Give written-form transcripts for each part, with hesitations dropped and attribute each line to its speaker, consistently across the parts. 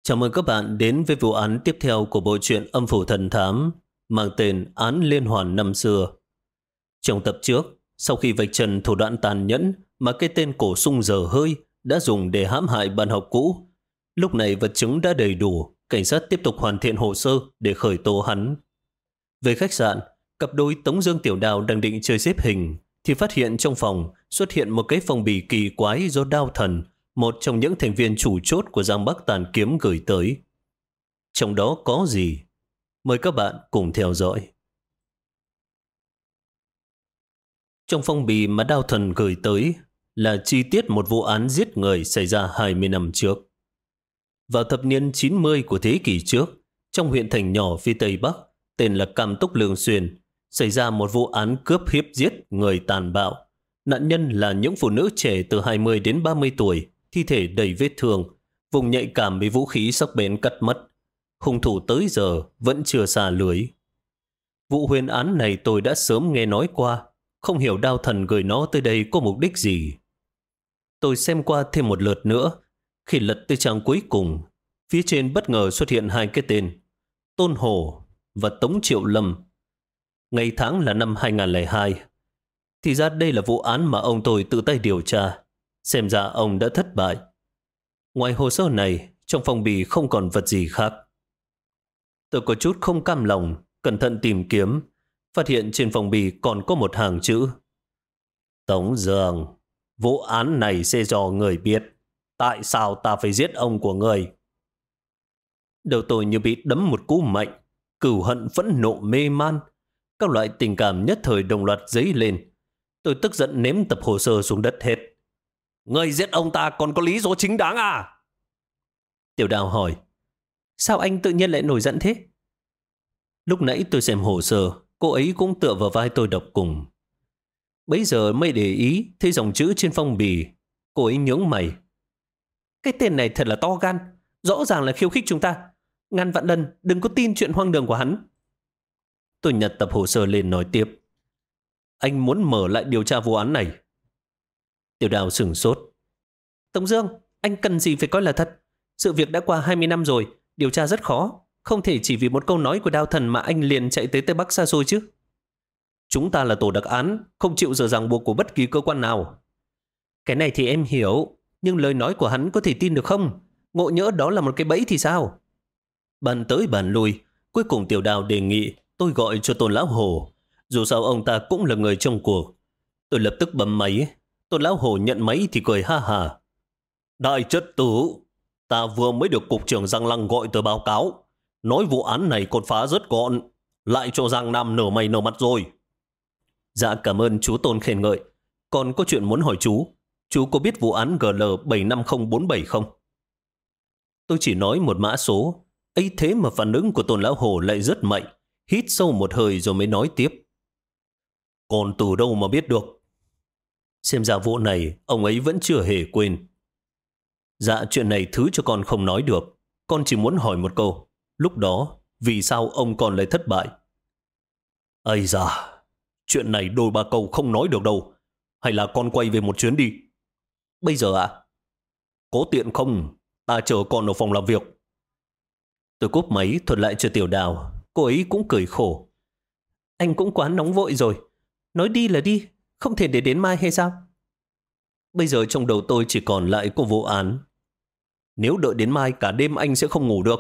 Speaker 1: Chào mừng các bạn đến với vụ án tiếp theo của bộ truyện Âm phủ thần thám mang tên Án Liên Hoàn năm xưa. Trong tập trước, sau khi vạch trần thủ đoạn tàn nhẫn mà cái tên cổ sung dở hơi đã dùng để hãm hại bạn học cũ, lúc này vật chứng đã đầy đủ, cảnh sát tiếp tục hoàn thiện hồ sơ để khởi tố hắn. Về khách sạn, cặp đôi Tống Dương Tiểu Đào đang định chơi xếp hình thì phát hiện trong phòng xuất hiện một cái phong bì kỳ quái do Đao Thần, một trong những thành viên chủ chốt của Giang Bắc Tàn Kiếm gửi tới. Trong đó có gì? Mời các bạn cùng theo dõi. Trong phong bì mà Đao Thần gửi tới là chi tiết một vụ án giết người xảy ra 20 năm trước. Vào thập niên 90 của thế kỷ trước, trong huyện thành nhỏ phía Tây Bắc tên là Cam Túc Lương Xuyên, xảy ra một vụ án cướp hiếp giết người tàn bạo. Nạn nhân là những phụ nữ trẻ từ 20 đến 30 tuổi, thi thể đầy vết thương, vùng nhạy cảm bị vũ khí sắc bén cắt mất. Hung thủ tới giờ vẫn chưa xả lưới. Vụ huyền án này tôi đã sớm nghe nói qua, không hiểu Đao Thần gửi nó tới đây có mục đích gì. Tôi xem qua thêm một lượt nữa, khi lật tới trang cuối cùng, phía trên bất ngờ xuất hiện hai cái tên, Tôn Hổ và Tống Triệu Lâm. Ngày tháng là năm 2002. Thì ra đây là vụ án mà ông tôi tự tay điều tra. Xem ra ông đã thất bại. Ngoài hồ sơ này, trong phong bì không còn vật gì khác. Tôi có chút không cam lòng, cẩn thận tìm kiếm, phát hiện trên phong bì còn có một hàng chữ. Tống Dương, vụ án này sẽ do người biết. Tại sao ta phải giết ông của người? Đầu tôi như bị đấm một cú mạnh, cừu hận phẫn nộ mê man. Các loại tình cảm nhất thời đồng loạt dấy lên. Tôi tức giận ném tập hồ sơ xuống đất hết. Người giết ông ta còn có lý do chính đáng à? Tiểu Đào hỏi. Sao anh tự nhiên lại nổi giận thế? Lúc nãy tôi xem hồ sơ, cô ấy cũng tựa vào vai tôi đọc cùng. Bấy giờ mới để ý thấy dòng chữ trên phong bì. Cô ấy nhướng mày. Cái tên này thật là to gan, rõ ràng là khiêu khích chúng ta. Ngàn vạn lần đừng có tin chuyện hoang đường của hắn. Tôi nhặt tập hồ sơ lên nói tiếp. Anh muốn mở lại điều tra vụ án này. Tiểu Đào sửng sốt. Tống Dương, anh cần gì phải coi là thật? Sự việc đã qua 20 năm rồi, điều tra rất khó. Không thể chỉ vì một câu nói của Đao Thần mà anh liền chạy tới Tây Bắc xa xôi chứ. Chúng ta là tổ đặc án, không chịu giờ ràng buộc của bất kỳ cơ quan nào. Cái này thì em hiểu, nhưng lời nói của hắn có thể tin được không? Ngộ nhỡ đó là một cái bẫy thì sao? Bàn tới bàn lui, cuối cùng Tiểu Đào đề nghị tôi gọi cho Tôn Lão Hồ. Dù sao ông ta cũng là người trong cuộc. Tôi lập tức bấm máy. Tôn Lão Hồ nhận máy thì cười ha hà. Đại chất tử, ta vừa mới được cục trưởng Giang Lăng gọi tới báo cáo. Nói vụ án này còn phá rất gọn. Lại cho Giang Nam nở mày nở mặt rồi. Dạ cảm ơn chú Tôn khen ngợi. Còn có chuyện muốn hỏi chú. Chú có biết vụ án GL75047 không? Tôi chỉ nói một mã số. Ấy thế mà phản ứng của Tôn Lão Hồ lại rất mạnh. Hít sâu một hơi rồi mới nói tiếp. Còn từ đâu mà biết được? Xem ra vụ này ông ấy vẫn chưa hề quên. Dạ chuyện này thứ cho con không nói được. Con chỉ muốn hỏi một câu. Lúc đó vì sao ông còn lại thất bại? Ây da, chuyện này đôi ba câu không nói được đâu. Hay là con quay về một chuyến đi? Bây giờ ạ? Có tiện không? Ta chờ con ở phòng làm việc. Tôi cúp máy thuật lại cho Tiểu Đào. Cô ấy cũng cười khổ. Anh cũng quá nóng vội rồi. Nói đi là đi, không thể để đến mai hay sao? Bây giờ trong đầu tôi chỉ còn lại có vụ án. Nếu đợi đến mai cả đêm anh sẽ không ngủ được.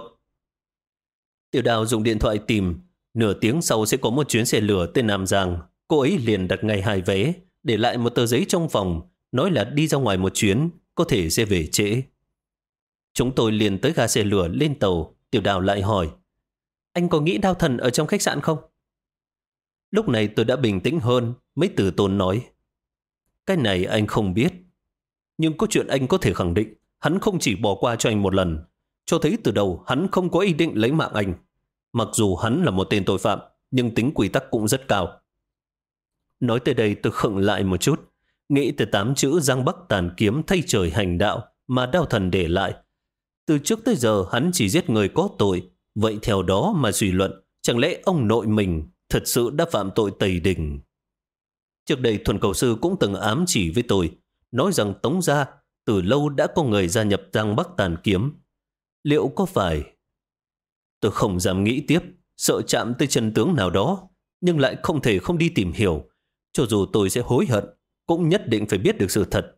Speaker 1: Tiểu Đào dùng điện thoại tìm. Nửa tiếng sau sẽ có một chuyến xe lửa tới Nam Giang. Cô ấy liền đặt ngay 2 vé, để lại một tờ giấy trong phòng, nói là đi ra ngoài một chuyến, có thể sẽ về trễ. Chúng tôi liền tới ga xe lửa lên tàu. Tiểu Đào lại hỏi. Anh có nghĩ Đao Thần ở trong khách sạn không? Lúc này tôi đã bình tĩnh hơn, mới từ tốn nói. Cái này anh không biết. Nhưng có chuyện anh có thể khẳng định, hắn không chỉ bỏ qua cho anh một lần, cho thấy từ đầu hắn không có ý định lấy mạng anh. Mặc dù hắn là một tên tội phạm, nhưng tính quy tắc cũng rất cao. Nói tới đây tôi khựng lại một chút, nghĩ từ 8 chữ Giang Bắc Tàn Kiếm thay trời hành đạo mà Đao Thần để lại. Từ trước tới giờ hắn chỉ giết người có tội, vậy theo đó mà suy luận, chẳng lẽ ông nội mình thật sự đã phạm tội tày đình? Trước đây Thuần Cầu Sư cũng từng ám chỉ với tôi, nói rằng Tống gia từ lâu đã có người gia nhập Giang Bắc Tàn Kiếm. Liệu có phải... Tôi không dám nghĩ tiếp, sợ chạm tới chân tướng nào đó, nhưng lại không thể không đi tìm hiểu. Cho dù tôi sẽ hối hận, cũng nhất định phải biết được sự thật.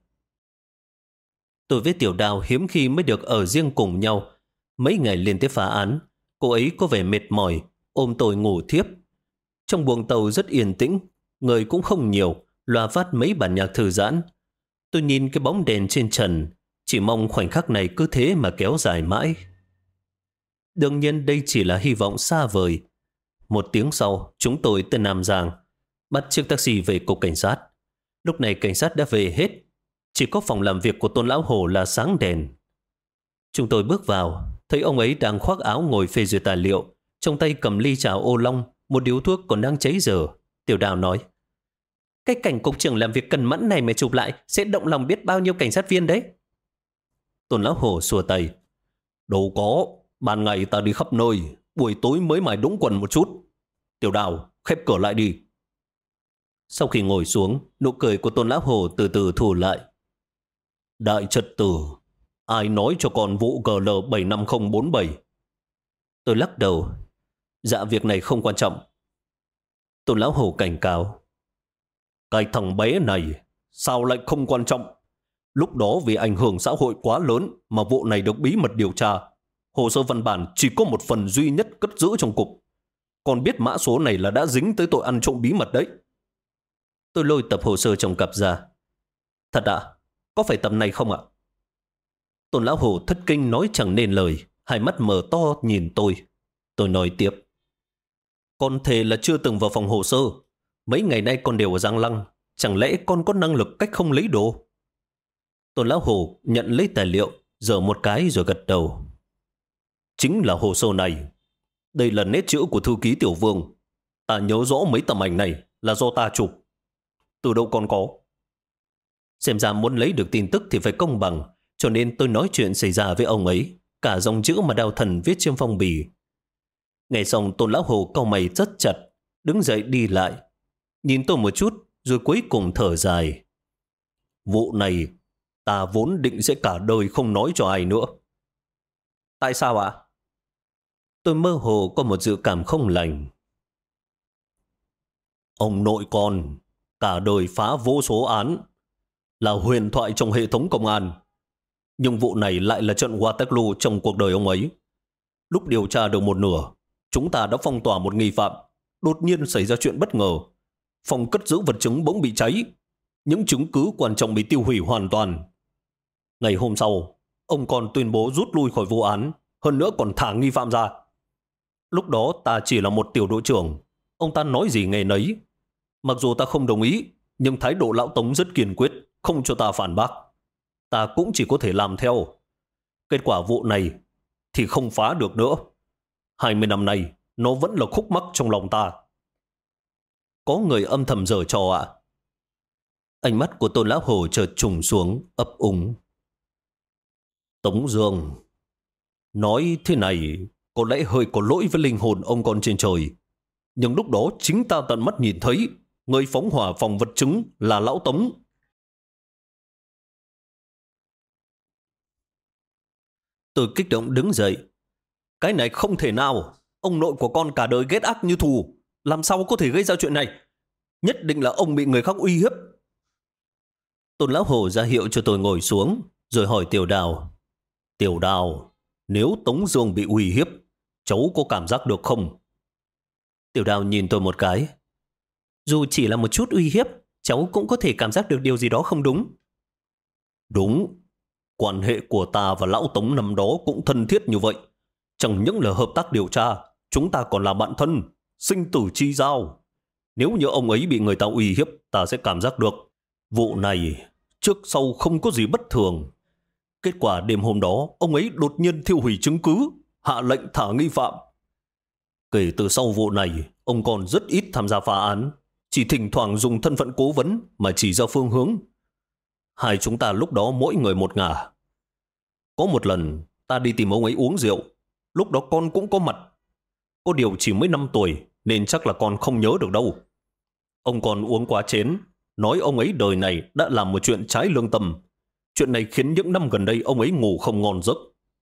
Speaker 1: Tôi với Tiểu Đào hiếm khi mới được ở riêng cùng nhau. Mấy ngày liên tiếp phá án, cô ấy có vẻ mệt mỏi, ôm tôi ngủ thiếp. Trong buồng tàu rất yên tĩnh, người cũng không nhiều, loa phát mấy bản nhạc thư giãn. Tôi nhìn cái bóng đèn trên trần, chỉ mong khoảnh khắc này cứ thế mà kéo dài mãi. Đương nhiên đây chỉ là hy vọng xa vời. Một tiếng sau, chúng tôi tới Nam Giang, bắt chiếc taxi về cục cảnh sát. Lúc này cảnh sát đã về hết, chỉ có phòng làm việc của Tôn Lão Hổ là sáng đèn. Chúng tôi bước vào, thấy ông ấy đang khoác áo ngồi phê duyệt tài liệu, trong tay cầm ly trà ô long, một điếu thuốc còn đang cháy dở. Tiểu Đào nói, cái cảnh cục trưởng làm việc cần mẫn này mà chụp lại sẽ động lòng biết bao nhiêu cảnh sát viên đấy. Tôn Lão Hổ xua tay, đâu có, ban ngày ta đi khắp nơi, buổi tối mới mải đũng quần một chút. Tiểu Đào, khép cửa lại đi. Sau khi ngồi xuống, nụ cười của Tôn Lão Hổ từ từ thu lại. Đại trật tử, ai nói cho con vụ GL 75047? Tôi lắc đầu. Dạ việc này không quan trọng. Tôn Lão Hổ cảnh cáo. Cái thằng bé này, sao lại không quan trọng? Lúc đó vì ảnh hưởng xã hội quá lớn mà vụ này được bí mật điều tra. Hồ sơ văn bản chỉ có một phần duy nhất cất giữ trong cục. Con biết mã số này là đã dính tới tội ăn trộm bí mật đấy. Tôi lôi tập hồ sơ trong cặp ra. Thật ạ? Có phải tập này không ạ? Tôn Lão Hổ thất kinh nói chẳng nên lời, hai mắt mở to nhìn tôi. Tôi nói tiếp. Con thề là chưa từng vào phòng hồ sơ. Mấy ngày nay con đều ở Giang Lăng. Chẳng lẽ con có năng lực cách không lấy đồ? Tôn Lão Hổ nhận lấy tài liệu, giở một cái rồi gật đầu. Chính là hồ sơ này. Đây là nét chữ của thư ký Tiểu Vương. Ta nhớ rõ mấy tấm ảnh này là do ta chụp. Từ đâu con có? Xem ra muốn lấy được tin tức thì phải công bằng, cho nên tôi nói chuyện xảy ra với ông ấy, cả dòng chữ mà Đào Thần viết trên phong bì. Nghe xong Tôn Lão Hồ cau mày rất chặt, đứng dậy đi lại, nhìn tôi một chút rồi cuối cùng thở dài. Vụ này ta vốn định sẽ cả đời không nói cho ai nữa. Tại sao ạ? Tôi mơ hồ có một dự cảm không lành. Ông nội con cả đời phá vô số án, là huyền thoại trong hệ thống công an. Nhưng vụ này lại là trận Waterloo trong cuộc đời ông ấy. Lúc điều tra được một nửa, chúng ta đã phong tỏa một nghi phạm. Đột nhiên xảy ra chuyện bất ngờ. Phòng cất giữ vật chứng bỗng bị cháy. Những chứng cứ quan trọng bị tiêu hủy hoàn toàn. Ngày hôm sau, ông còn tuyên bố rút lui khỏi vụ án, hơn nữa còn thả nghi phạm ra. Lúc đó ta chỉ là một tiểu đội trưởng. Ông ta nói gì nghe nấy. Mặc dù ta không đồng ý, nhưng thái độ lão Tống rất kiên quyết, không cho ta phản bác. Ta cũng chỉ có thể làm theo. Kết quả vụ này thì không phá được nữa. 20 năm nay, nó vẫn là khúc mắc trong lòng ta. Có người âm thầm giở trò ạ? Ánh mắt của Tôn Lão Hồ chợt trùng xuống, ấp úng. Tống Dương, nói thế này có lẽ hơi có lỗi với linh hồn ông con trên trời. Nhưng lúc đó chính ta tận mắt nhìn thấy người phóng hỏa phòng vật chứng là lão Tống. Tôi kích động đứng dậy. Cái này không thể nào. Ông nội của con cả đời ghét ác như thù, làm sao có thể gây ra chuyện này? Nhất định là ông bị người khác uy hiếp. Tôn Lão Hồ ra hiệu cho tôi ngồi xuống, rồi hỏi Tiểu Đào. Tiểu Đào, nếu Tống Dương bị uy hiếp, cháu có cảm giác được không? Tiểu Đào nhìn tôi một cái. Dù chỉ là một chút uy hiếp, cháu cũng có thể cảm giác được điều gì đó không đúng. Đúng. Quan hệ của ta và lão Tống năm đó cũng thân thiết như vậy. Chẳng những là hợp tác điều tra, chúng ta còn là bạn thân, sinh tử chi giao. Nếu như ông ấy bị người ta uy hiếp, ta sẽ cảm giác được. Vụ này, trước sau không có gì bất thường. Kết quả đêm hôm đó, ông ấy đột nhiên thiêu hủy chứng cứ, hạ lệnh thả nghi phạm. Kể từ sau vụ này, ông còn rất ít tham gia phá án, chỉ thỉnh thoảng dùng thân phận cố vấn mà chỉ ra phương hướng. Hai chúng ta lúc đó mỗi người một ngả. Có một lần, ta đi tìm ông ấy uống rượu. Lúc đó con cũng có mặt. Có điều chỉ mới 5 tuổi, nên chắc là con không nhớ được đâu. Ông còn uống quá chén, nói ông ấy đời này đã làm một chuyện trái lương tâm. Chuyện này khiến những năm gần đây ông ấy ngủ không ngon giấc.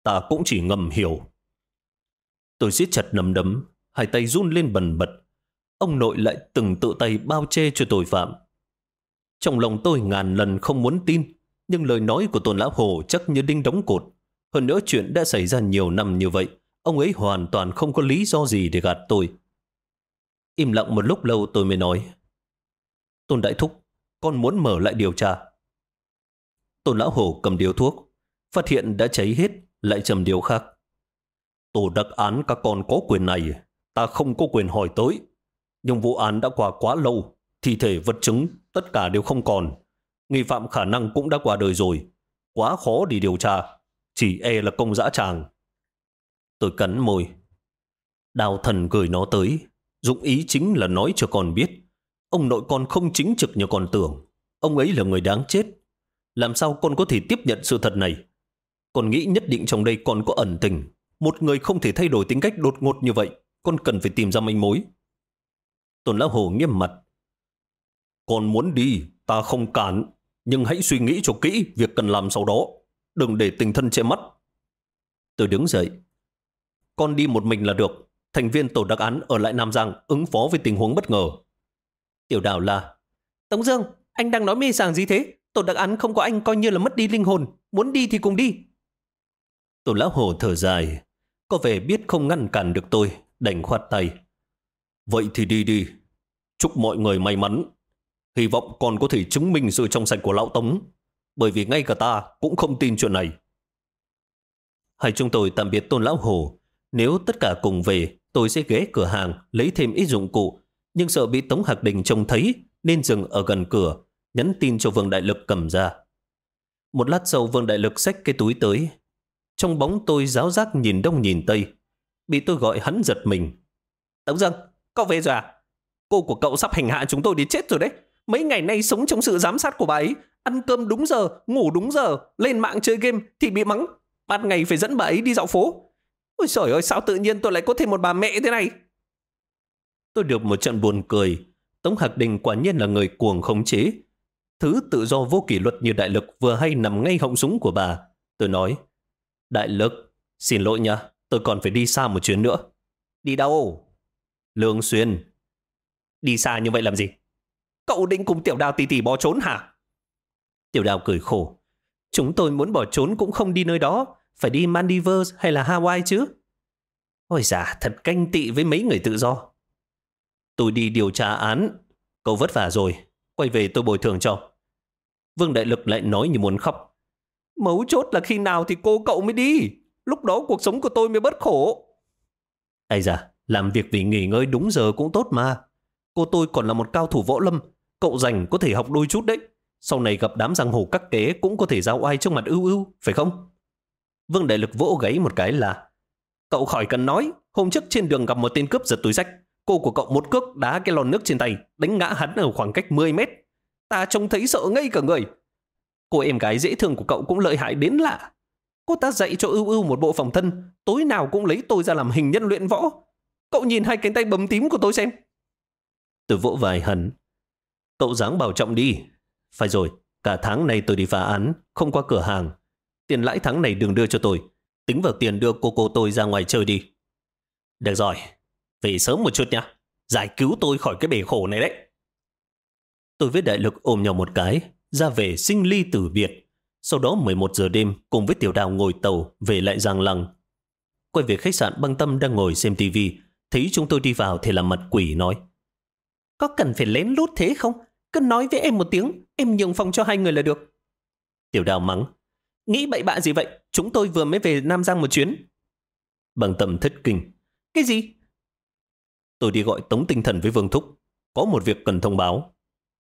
Speaker 1: ta cũng chỉ ngầm hiểu. Tôi siết chặt nắm đấm, hai tay run lên bần bật. Ông nội lại từng tự tay bao che cho tội phạm. Trong lòng tôi ngàn lần không muốn tin, nhưng lời nói của Tôn Lão Hồ chắc như đinh đóng cột. Hơn nữa chuyện đã xảy ra nhiều năm như vậy, ông ấy hoàn toàn không có lý do gì để gạt tôi. Im lặng một lúc lâu tôi mới nói, Tôn Đại Thúc, con muốn mở lại điều tra. Tôn Lão Hồ cầm điếu thuốc, phát hiện đã cháy hết, lại châm điếu khác. Tổ đặc án các con có quyền này, ta không có quyền hỏi tới. Nhưng vụ án đã qua quá lâu, thi thể vật chứng, tất cả đều không còn. Nghi phạm khả năng cũng đã qua đời rồi. Quá khó đi điều tra, chỉ e là công dã tràng. Tôi cắn môi. Đào thần gửi nó tới, dụng ý chính là nói cho con biết. Ông nội con không chính trực như con tưởng. Ông ấy là người đáng chết. Làm sao con có thể tiếp nhận sự thật này? Con nghĩ nhất định trong đây còn có ẩn tình. Một người không thể thay đổi tính cách đột ngột như vậy. Con cần phải tìm ra manh mối. Tôn Lão Hồ nghiêm mặt. Con muốn đi, ta không cản. Nhưng hãy suy nghĩ cho kỹ việc cần làm sau đó. Đừng để tình thân che mắt. Tôi đứng dậy. Con đi một mình là được. Thành viên tổ đặc án ở lại Nam Giang ứng phó với tình huống bất ngờ. Tiểu Đào la. Tống Dương, anh đang nói mê sảng gì thế? Tổ đặc án không có anh coi như là mất đi linh hồn. Muốn đi thì cùng đi. Tôn Lão Hồ thở dài. Có vẻ biết không ngăn cản được tôi, đành khoát tay. Vậy thì đi đi. Chúc mọi người may mắn. Hy vọng con có thể chứng minh sự trong sạch của Lão Tống. Bởi vì ngay cả ta cũng không tin chuyện này. Hai chúng tôi tạm biệt Tôn Lão Hồ. Nếu tất cả cùng về, tôi sẽ ghé cửa hàng lấy thêm ít dụng cụ. Nhưng sợ bị Tống Hạc Đình trông thấy nên dừng ở gần cửa, nhắn tin cho Vương Đại Lực cầm ra. Một lát sau Vương Đại Lực xách cái túi tới. Trong bóng tôi giáo giác nhìn đông nhìn tây. Bị tôi gọi hắn giật mình. Tống Dương, cậu về rồi à? Cô của cậu sắp hành hạ chúng tôi đến chết rồi đấy. Mấy ngày nay sống trong sự giám sát của bà ấy. Ăn cơm đúng giờ, ngủ đúng giờ, lên mạng chơi game thì bị mắng. Ban ngày phải dẫn bà ấy đi dạo phố. Ôi trời ơi, sao tự nhiên tôi lại có thêm một bà mẹ thế này? Tôi được một trận buồn cười. Tống Hạc Đình quả nhiên là người cuồng khống chế. Thứ tự do vô kỷ luật như Đại Lực vừa hay nằm ngay họng súng của bà. Tôi nói, Đại Lực, xin lỗi nha, tôi còn phải đi xa một chuyến nữa. Đi đâu? Lương Xuyên. Đi xa như vậy làm gì? Cậu định cùng Tiểu Đào tì tì bỏ trốn hả? Tiểu Đào cười khổ. Chúng tôi muốn bỏ trốn cũng không đi nơi đó. Phải đi Maldives hay là Hawaii chứ? Ôi dạ, thật canh tị với mấy người tự do. Tôi đi điều tra án. Cậu vất vả rồi. Quay về tôi bồi thường cho. Vương Đại Lực lại nói như muốn khóc. Mấu chốt là khi nào thì cô cậu mới đi. Lúc đó cuộc sống của tôi mới bớt khổ. Ây da, làm việc vì nghỉ ngơi đúng giờ cũng tốt mà. Cô tôi còn là một cao thủ võ lâm. Cậu rảnh có thể học đôi chút đấy. Sau này gặp đám giang hồ các kế cũng có thể giao oai trước mặt ưu ưu, phải không? Vương Đại Lực vỗ gáy một cái là cậu khỏi cần nói. Hôm trước trên đường gặp một tên cướp giật túi xách. Cô của cậu một cước đá cái lon nước trên tay, đánh ngã hắn ở khoảng cách 10 mét. Ta trông thấy sợ ngây cả người. Cô em gái dễ thương của cậu cũng lợi hại đến lạ. Cô ta dạy cho ưu ưu một bộ phòng thân, tối nào cũng lấy tôi ra làm hình nhân luyện võ. Cậu nhìn hai cánh tay bầm tím của tôi xem. Tôi vỗ vai hắn. Cậu dáng bảo trọng đi. Phải rồi, cả tháng này tôi đi phá án, không qua cửa hàng. Tiền lãi tháng này đừng đưa cho tôi. Tính vào tiền đưa cô tôi ra ngoài chơi đi. Được rồi, về sớm một chút nha. Giải cứu tôi khỏi cái bể khổ này đấy. Tôi với Đại Lực ôm nhau một cái, ra về sinh ly tử biệt. Sau đó 11 giờ đêm cùng với Tiểu Đào ngồi tàu về lại Giang Lăng. Quay về khách sạn, Băng Tâm đang ngồi xem tivi, thấy chúng tôi đi vào thì làm mặt quỷ nói. Có cần phải lén lút thế không? Cứ nói với em một tiếng, em nhường phòng cho hai người là được. Tiểu Đào mắng. Nghĩ bậy bạ gì vậy? Chúng tôi vừa mới về Nam Giang một chuyến. Băng Tâm thất kinh. Cái gì? Tôi đi gọi Tống Tinh Thần với Vương Thúc. Có một việc cần thông báo.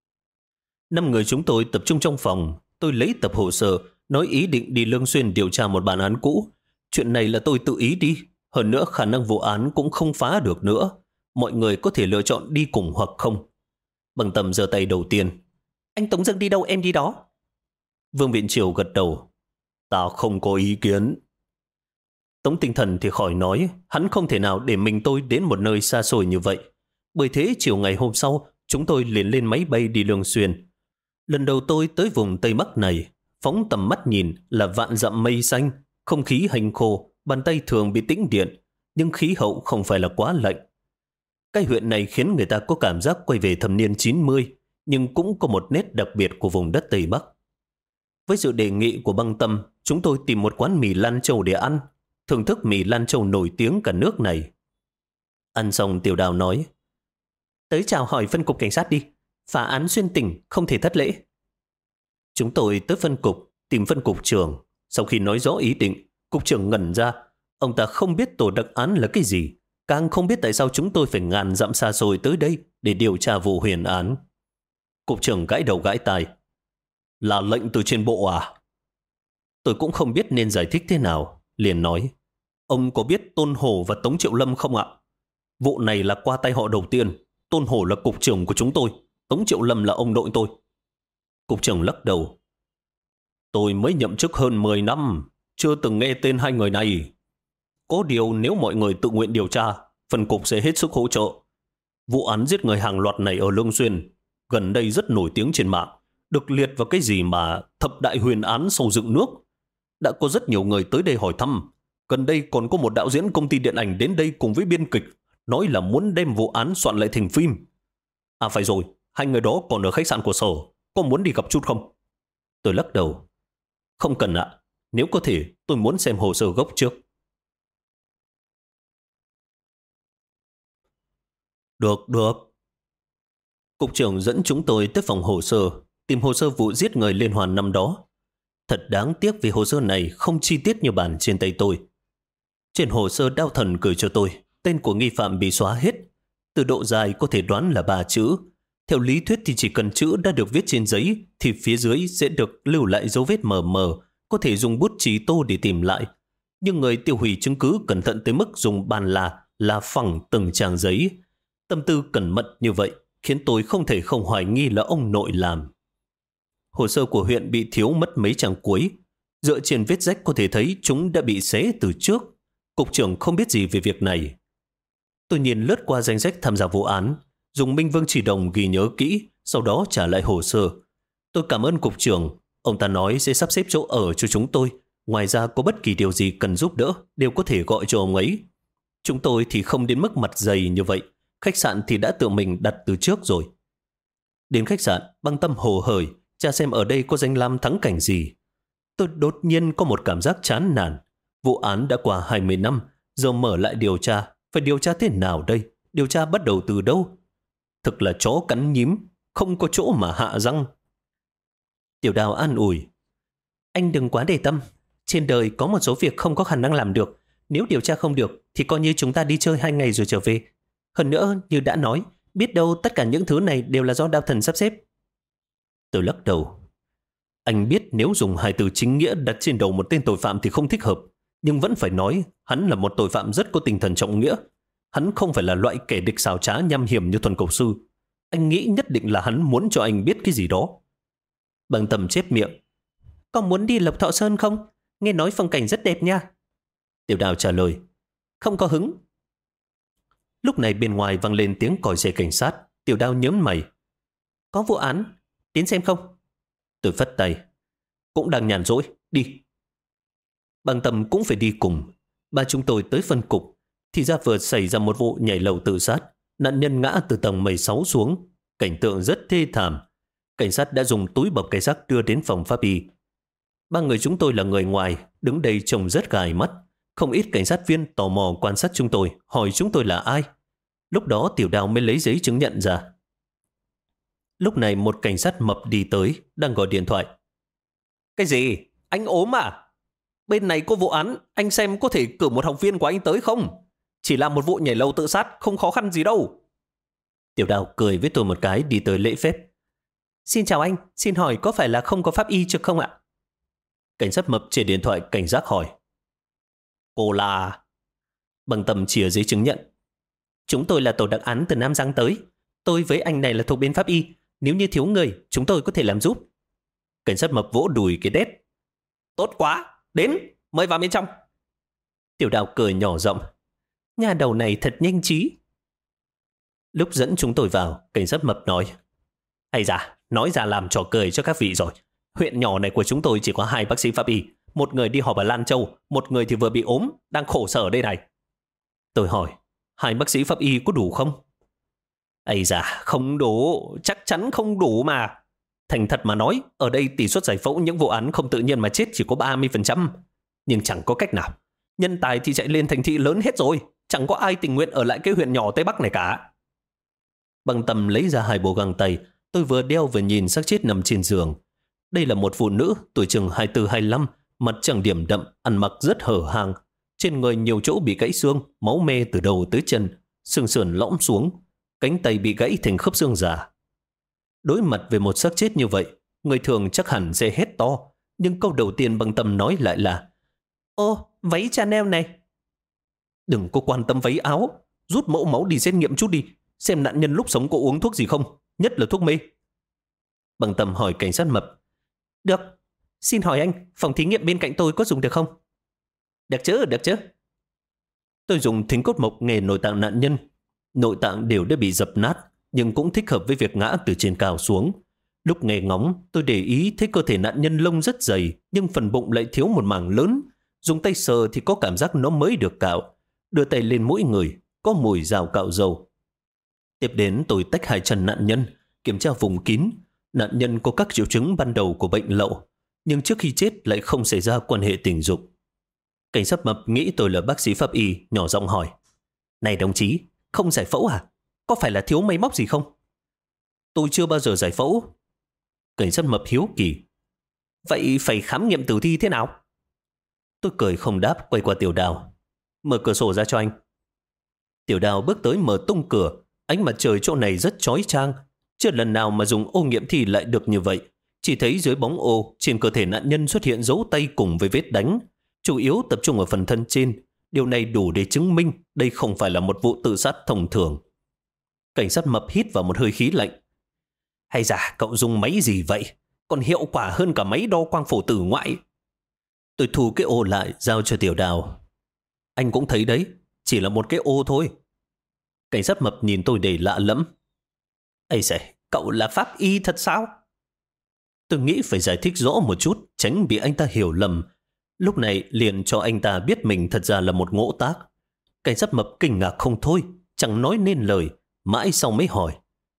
Speaker 1: 5 người chúng tôi tập trung trong phòng. Tôi lấy tập hồ sơ, nói ý định đi Lương Xuyên điều tra một bản án cũ. Chuyện này là tôi tự ý đi. Hơn nữa khả năng vụ án cũng không phá được nữa. Mọi người có thể lựa chọn đi cùng hoặc không. Băng Tâm giơ tay đầu tiên. Anh Tống Dương đi đâu em đi đó. Vương Viện Triều gật đầu. Ta không có ý kiến. Tống Tinh Thần thì khỏi nói, hắn không thể nào để mình tôi đến một nơi xa xôi như vậy. Bởi thế chiều ngày hôm sau, chúng tôi liền lên máy bay đi Lương Xuyên. Lần đầu tôi tới vùng Tây Bắc này, phóng tầm mắt nhìn là vạn dặm mây xanh, không khí hành khô, bàn tay thường bị tĩnh điện, nhưng khí hậu không phải là quá lạnh. Cái huyện này khiến người ta có cảm giác quay về thập niên 90, nhưng cũng có một nét đặc biệt của vùng đất Tây Bắc. Với sự đề nghị của Băng Tâm, chúng tôi tìm một quán mì Lan Châu để ăn, thưởng thức mì Lan Châu nổi tiếng cả nước này. Ăn xong Tiểu Đào nói, tới chào hỏi phân cục cảnh sát đi, phá án xuyên tỉnh không thể thất lễ. Chúng tôi tới phân cục, tìm phân cục trưởng. Sau khi nói rõ ý định, cục trưởng ngẩn ra. Ông ta không biết tổ đặc án là cái gì, càng không biết tại sao chúng tôi phải ngàn dặm xa xôi tới đây để điều tra vụ huyền án. Cục trưởng gãi đầu gãi tai. Là lệnh từ trên bộ à? Tôi cũng không biết nên giải thích thế nào, liền nói, ông có biết Tôn Hổ và Tống Triệu Lâm không ạ? Vụ này là qua tay họ đầu tiên. Tôn Hổ là cục trưởng của chúng tôi, Tống Triệu Lâm là ông nội tôi. Cục trưởng lắc đầu. Tôi mới nhậm chức hơn 10 năm, chưa từng nghe tên hai người này. Có điều nếu mọi người tự nguyện điều tra, phân cục sẽ hết sức hỗ trợ. Vụ án giết người hàng loạt này ở Lương Xuyên gần đây rất nổi tiếng trên mạng, được liệt vào cái gì mà thập đại huyền án sau dựng nước. Đã có rất nhiều người tới đây hỏi thăm. Gần đây còn có một đạo diễn công ty điện ảnh đến đây cùng với biên kịch, nói là muốn đem vụ án soạn lại thành phim. À phải rồi, hai người đó còn ở khách sạn của Sở, có muốn đi gặp chút không? Tôi lắc đầu. Không cần ạ, nếu có thể tôi muốn xem hồ sơ gốc trước. Được. Cục trưởng dẫn chúng tôi tới phòng hồ sơ, tìm hồ sơ vụ giết người liên hoàn năm đó. Thật đáng tiếc vì hồ sơ này không chi tiết như bản trên tay tôi. Trên hồ sơ Đao Thần gửi cho tôi, tên của nghi phạm bị xóa hết. Từ độ dài có thể đoán là 3 chữ. Theo lý thuyết thì chỉ cần chữ đã được viết trên giấy thì phía dưới sẽ được lưu lại dấu vết mờ mờ, có thể dùng bút chì tô để tìm lại. Nhưng người tiêu hủy chứng cứ cẩn thận tới mức dùng bàn là phẳng từng trang giấy. Tâm tư cẩn mật như vậy khiến tôi không thể không hoài nghi là ông nội làm. Hồ sơ của huyện bị thiếu mất mấy trang cuối. Dựa trên vết rách có thể thấy chúng đã bị xé từ trước. Cục trưởng không biết gì về việc này. Tôi nhìn lướt qua danh sách tham gia vụ án, dùng Minh Vương Chỉ Đồng ghi nhớ kỹ, sau đó trả lại hồ sơ. Tôi cảm ơn cục trưởng. Ông ta nói sẽ sắp xếp chỗ ở cho chúng tôi. Ngoài ra có bất kỳ điều gì cần giúp đỡ đều có thể gọi cho ông ấy. Chúng tôi thì không đến mức mặt dày như vậy. Khách sạn thì đã tự mình đặt từ trước rồi. Đến khách sạn, Băng Tâm hồ hởi tra xem ở đây có danh lam thắng cảnh gì. Tôi đột nhiên có một cảm giác chán nản. Vụ án đã qua 20 năm, giờ mở lại điều tra. Phải điều tra thế nào đây? Điều tra bắt đầu từ đâu? Thực là chó cắn nhím, không có chỗ mà hạ răng. Tiểu Đào an ủi. Anh đừng quá để tâm. Trên đời có một số việc không có khả năng làm được. Nếu điều tra không được thì coi như chúng ta đi chơi 2 ngày rồi trở về. Hơn nữa, như đã nói, biết đâu tất cả những thứ này đều là do Đao Thần sắp xếp. Tôi lắc đầu. Anh biết nếu dùng 2 từ chính nghĩa đặt trên đầu một tên tội phạm thì không thích hợp. Nhưng vẫn phải nói, hắn là một tội phạm rất có tinh thần trọng nghĩa. Hắn không phải là loại kẻ địch xảo trá nham hiểm như Thuần Cẩu Sư. Anh nghĩ nhất định là hắn muốn cho anh biết cái gì đó. Băng Tâm chép miệng. Có muốn đi Lộc Thọ Sơn không? Nghe nói phong cảnh rất đẹp nha. Tiểu Đào trả lời. Không có hứng. Lúc này bên ngoài vang lên tiếng còi xe cảnh sát. Tiểu Đào nhớm mày. Có vụ án, đến xem không? Tôi phất tay. Cũng đang nhàn rỗi, đi. Băng Tâm cũng phải đi cùng. Ba chúng tôi tới phân cục. Thì ra vừa xảy ra một vụ nhảy lầu tự sát. Nạn nhân ngã từ tầng 16 xuống. Cảnh tượng rất thê thảm. Cảnh sát đã dùng túi bọc cái xác đưa đến phòng pháp y. 3 người chúng tôi là người ngoài, đứng đây trông rất gài mắt. Không ít cảnh sát viên tò mò quan sát chúng tôi, hỏi chúng tôi là ai. Lúc đó Tiểu Đào mới lấy giấy chứng nhận ra. Lúc này một cảnh sát mập đi tới, đang gọi điện thoại. Cái gì? Anh ốm à? Bên này có vụ án, anh xem có thể cử một học viên của anh tới không? Chỉ là một vụ nhảy lầu tự sát, không khó khăn gì đâu. Tiểu Đào cười với tôi một cái, đi tới lễ phép. Xin chào anh, xin hỏi có phải là không có pháp y trực không ạ? Cảnh sát mập trên điện thoại cảnh giác hỏi. Cô là... Băng Tâm chìa giấy chứng nhận. Chúng tôi là tổ đặc án từ Nam Giang tới. Tôi với anh này là thuộc bên pháp y. Nếu như thiếu người, chúng tôi có thể làm giúp. Cảnh sát mập vỗ đùi cái đét. Tốt quá, đến, mời vào bên trong. Tiểu Đào cười nhỏ giọng. Nhà đầu này thật nhanh trí. Lúc dẫn chúng tôi vào, cảnh sát mập nói. Hay da, nói ra làm trò cười cho các vị rồi. Huyện nhỏ này của chúng tôi chỉ có 2 bác sĩ pháp y. Một người đi họp ở Lan Châu, một người thì vừa bị ốm, đang khổ sở đây này. Tôi hỏi, 2 bác sĩ pháp y có đủ không? Ây da, không đủ, chắc chắn không đủ mà. Thành thật mà nói, ở đây tỷ suất giải phẫu những vụ án không tự nhiên mà chết chỉ có 30%. Nhưng chẳng có cách nào. Nhân tài thì chạy lên thành thị lớn hết rồi. Chẳng có ai tình nguyện ở lại cái huyện nhỏ Tây Bắc này cả. Bằng tầm lấy ra 2 bộ găng tay. Tôi vừa đeo vừa nhìn xác chết nằm trên giường. Đây là một phụ nữ tuổi chừng 24-25, mặt trang điểm đậm, ăn mặc rất hở hang. Trên người nhiều chỗ bị gãy xương, máu me từ đầu tới chân, xương sườn lõm xuống, cánh tay bị gãy thành khớp xương già. Đối mặt với một xác chết như vậy, người thường chắc hẳn sẽ hét to, nhưng câu đầu tiên Bằng Tâm nói lại là: Ô, váy Chanel này. Đừng có quan tâm váy áo, rút mẫu máu đi xét nghiệm chút đi, xem nạn nhân lúc sống có uống thuốc gì không, nhất là thuốc mê. Bằng Tâm hỏi cảnh sát Mập: Được, xin hỏi anh, phòng thí nghiệm bên cạnh tôi có dùng được không? Được chứ, được chứ. Tôi dùng thính cốt mộc nghề nội tạng nạn nhân. Nội tạng đều đã bị dập nát, nhưng cũng thích hợp với việc ngã từ trên cao xuống. Lúc nghe ngóng, tôi để ý thấy cơ thể nạn nhân lông rất dày, nhưng phần bụng lại thiếu một mảng lớn. Dùng tay sờ thì có cảm giác nó mới được cạo. Đưa tay lên mũi người, có mùi rào cạo dầu. Tiếp đến tôi tách 2 chân nạn nhân, kiểm tra vùng kín. Nạn nhân có các triệu chứng ban đầu của bệnh lậu, nhưng trước khi chết lại không xảy ra quan hệ tình dục. Cảnh sát Mập nghĩ tôi là bác sĩ pháp y, nhỏ giọng hỏi: Này đồng chí, không giải phẫu à? Có phải là thiếu máy móc gì không? Tôi chưa bao giờ giải phẫu. Cảnh sát Mập hiếu kỳ: Vậy phải khám nghiệm tử thi thế nào? Tôi cười không đáp, quay qua Tiểu Đào: Mở cửa sổ ra cho anh. Tiểu Đào bước tới mở tung cửa. Ánh mặt trời chỗ này rất chói chang. Chưa lần nào mà dùng ô nghiệm thi lại được như vậy. Chỉ thấy dưới bóng ô, trên cơ thể nạn nhân xuất hiện dấu tay cùng với vết đánh, chủ yếu tập trung ở phần thân trên. Điều này đủ để chứng minh đây không phải là một vụ tự sát thông thường. Cảnh sát Mập hít vào một hơi khí lạnh: Hay da, cậu dùng máy gì vậy? Còn hiệu quả hơn cả máy đo quang phổ tử ngoại. Tôi thu cái ô lại, giao cho Tiểu Đào. Anh cũng thấy đấy, chỉ là một cái ô thôi. Cảnh sát Mập nhìn tôi đầy lạ lẫm: Ây giời, cậu là pháp y thật sao? Tôi nghĩ phải giải thích rõ một chút, tránh bị anh ta hiểu lầm. Lúc này liền cho anh ta biết mình thật ra là một ngỗ tác. Cảnh sát Mập kinh ngạc không thôi, chẳng nói nên lời, mãi sau mới hỏi: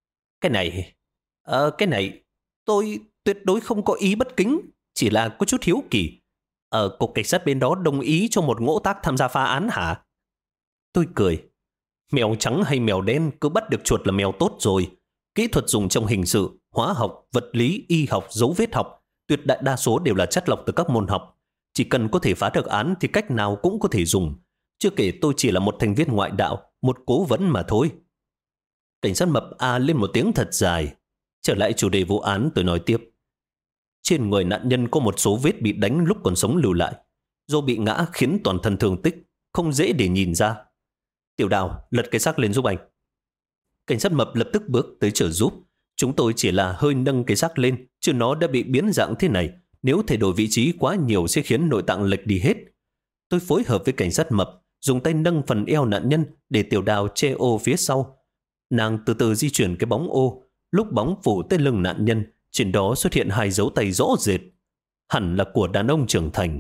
Speaker 1: Cái này, tôi tuyệt đối không có ý bất kính, chỉ là có chút hiếu kỳ. Cục cảnh sát bên đó đồng ý cho một ngỗ tác tham gia phá án hả? Tôi cười: Mèo trắng hay mèo đen, cứ bắt được chuột là mèo tốt rồi. Kỹ thuật dùng trong hình sự, hóa học, vật lý, y học, dấu vết học, tuyệt đại đa số đều là chất lọc từ các môn học. Chỉ cần có thể phá được án thì cách nào cũng có thể dùng. Chưa kể tôi chỉ là một thành viên ngoại đạo, một cố vấn mà thôi. Cảnh sát Mập lên một tiếng thật dài. Trở lại chủ đề vụ án, tôi nói tiếp: Trên người nạn nhân có một số vết bị đánh lúc còn sống lưu lại. Do bị ngã khiến toàn thân thương tích, không dễ để nhìn ra. Tiểu Đào, lật cái xác lên giúp anh. Cảnh sát Mập lập tức bước tới trợ giúp. Chúng tôi chỉ là hơi nâng cái xác lên, chứ nó đã bị biến dạng thế này. Nếu thay đổi vị trí quá nhiều sẽ khiến nội tạng lệch đi hết. Tôi phối hợp với cảnh sát Mập, dùng tay nâng phần eo nạn nhân để Tiểu Đào che ô phía sau. Nàng từ từ di chuyển cái bóng ô. Lúc bóng phủ tới lưng nạn nhân, trên đó xuất hiện 2 dấu tay rõ rệt, hẳn là của đàn ông trưởng thành.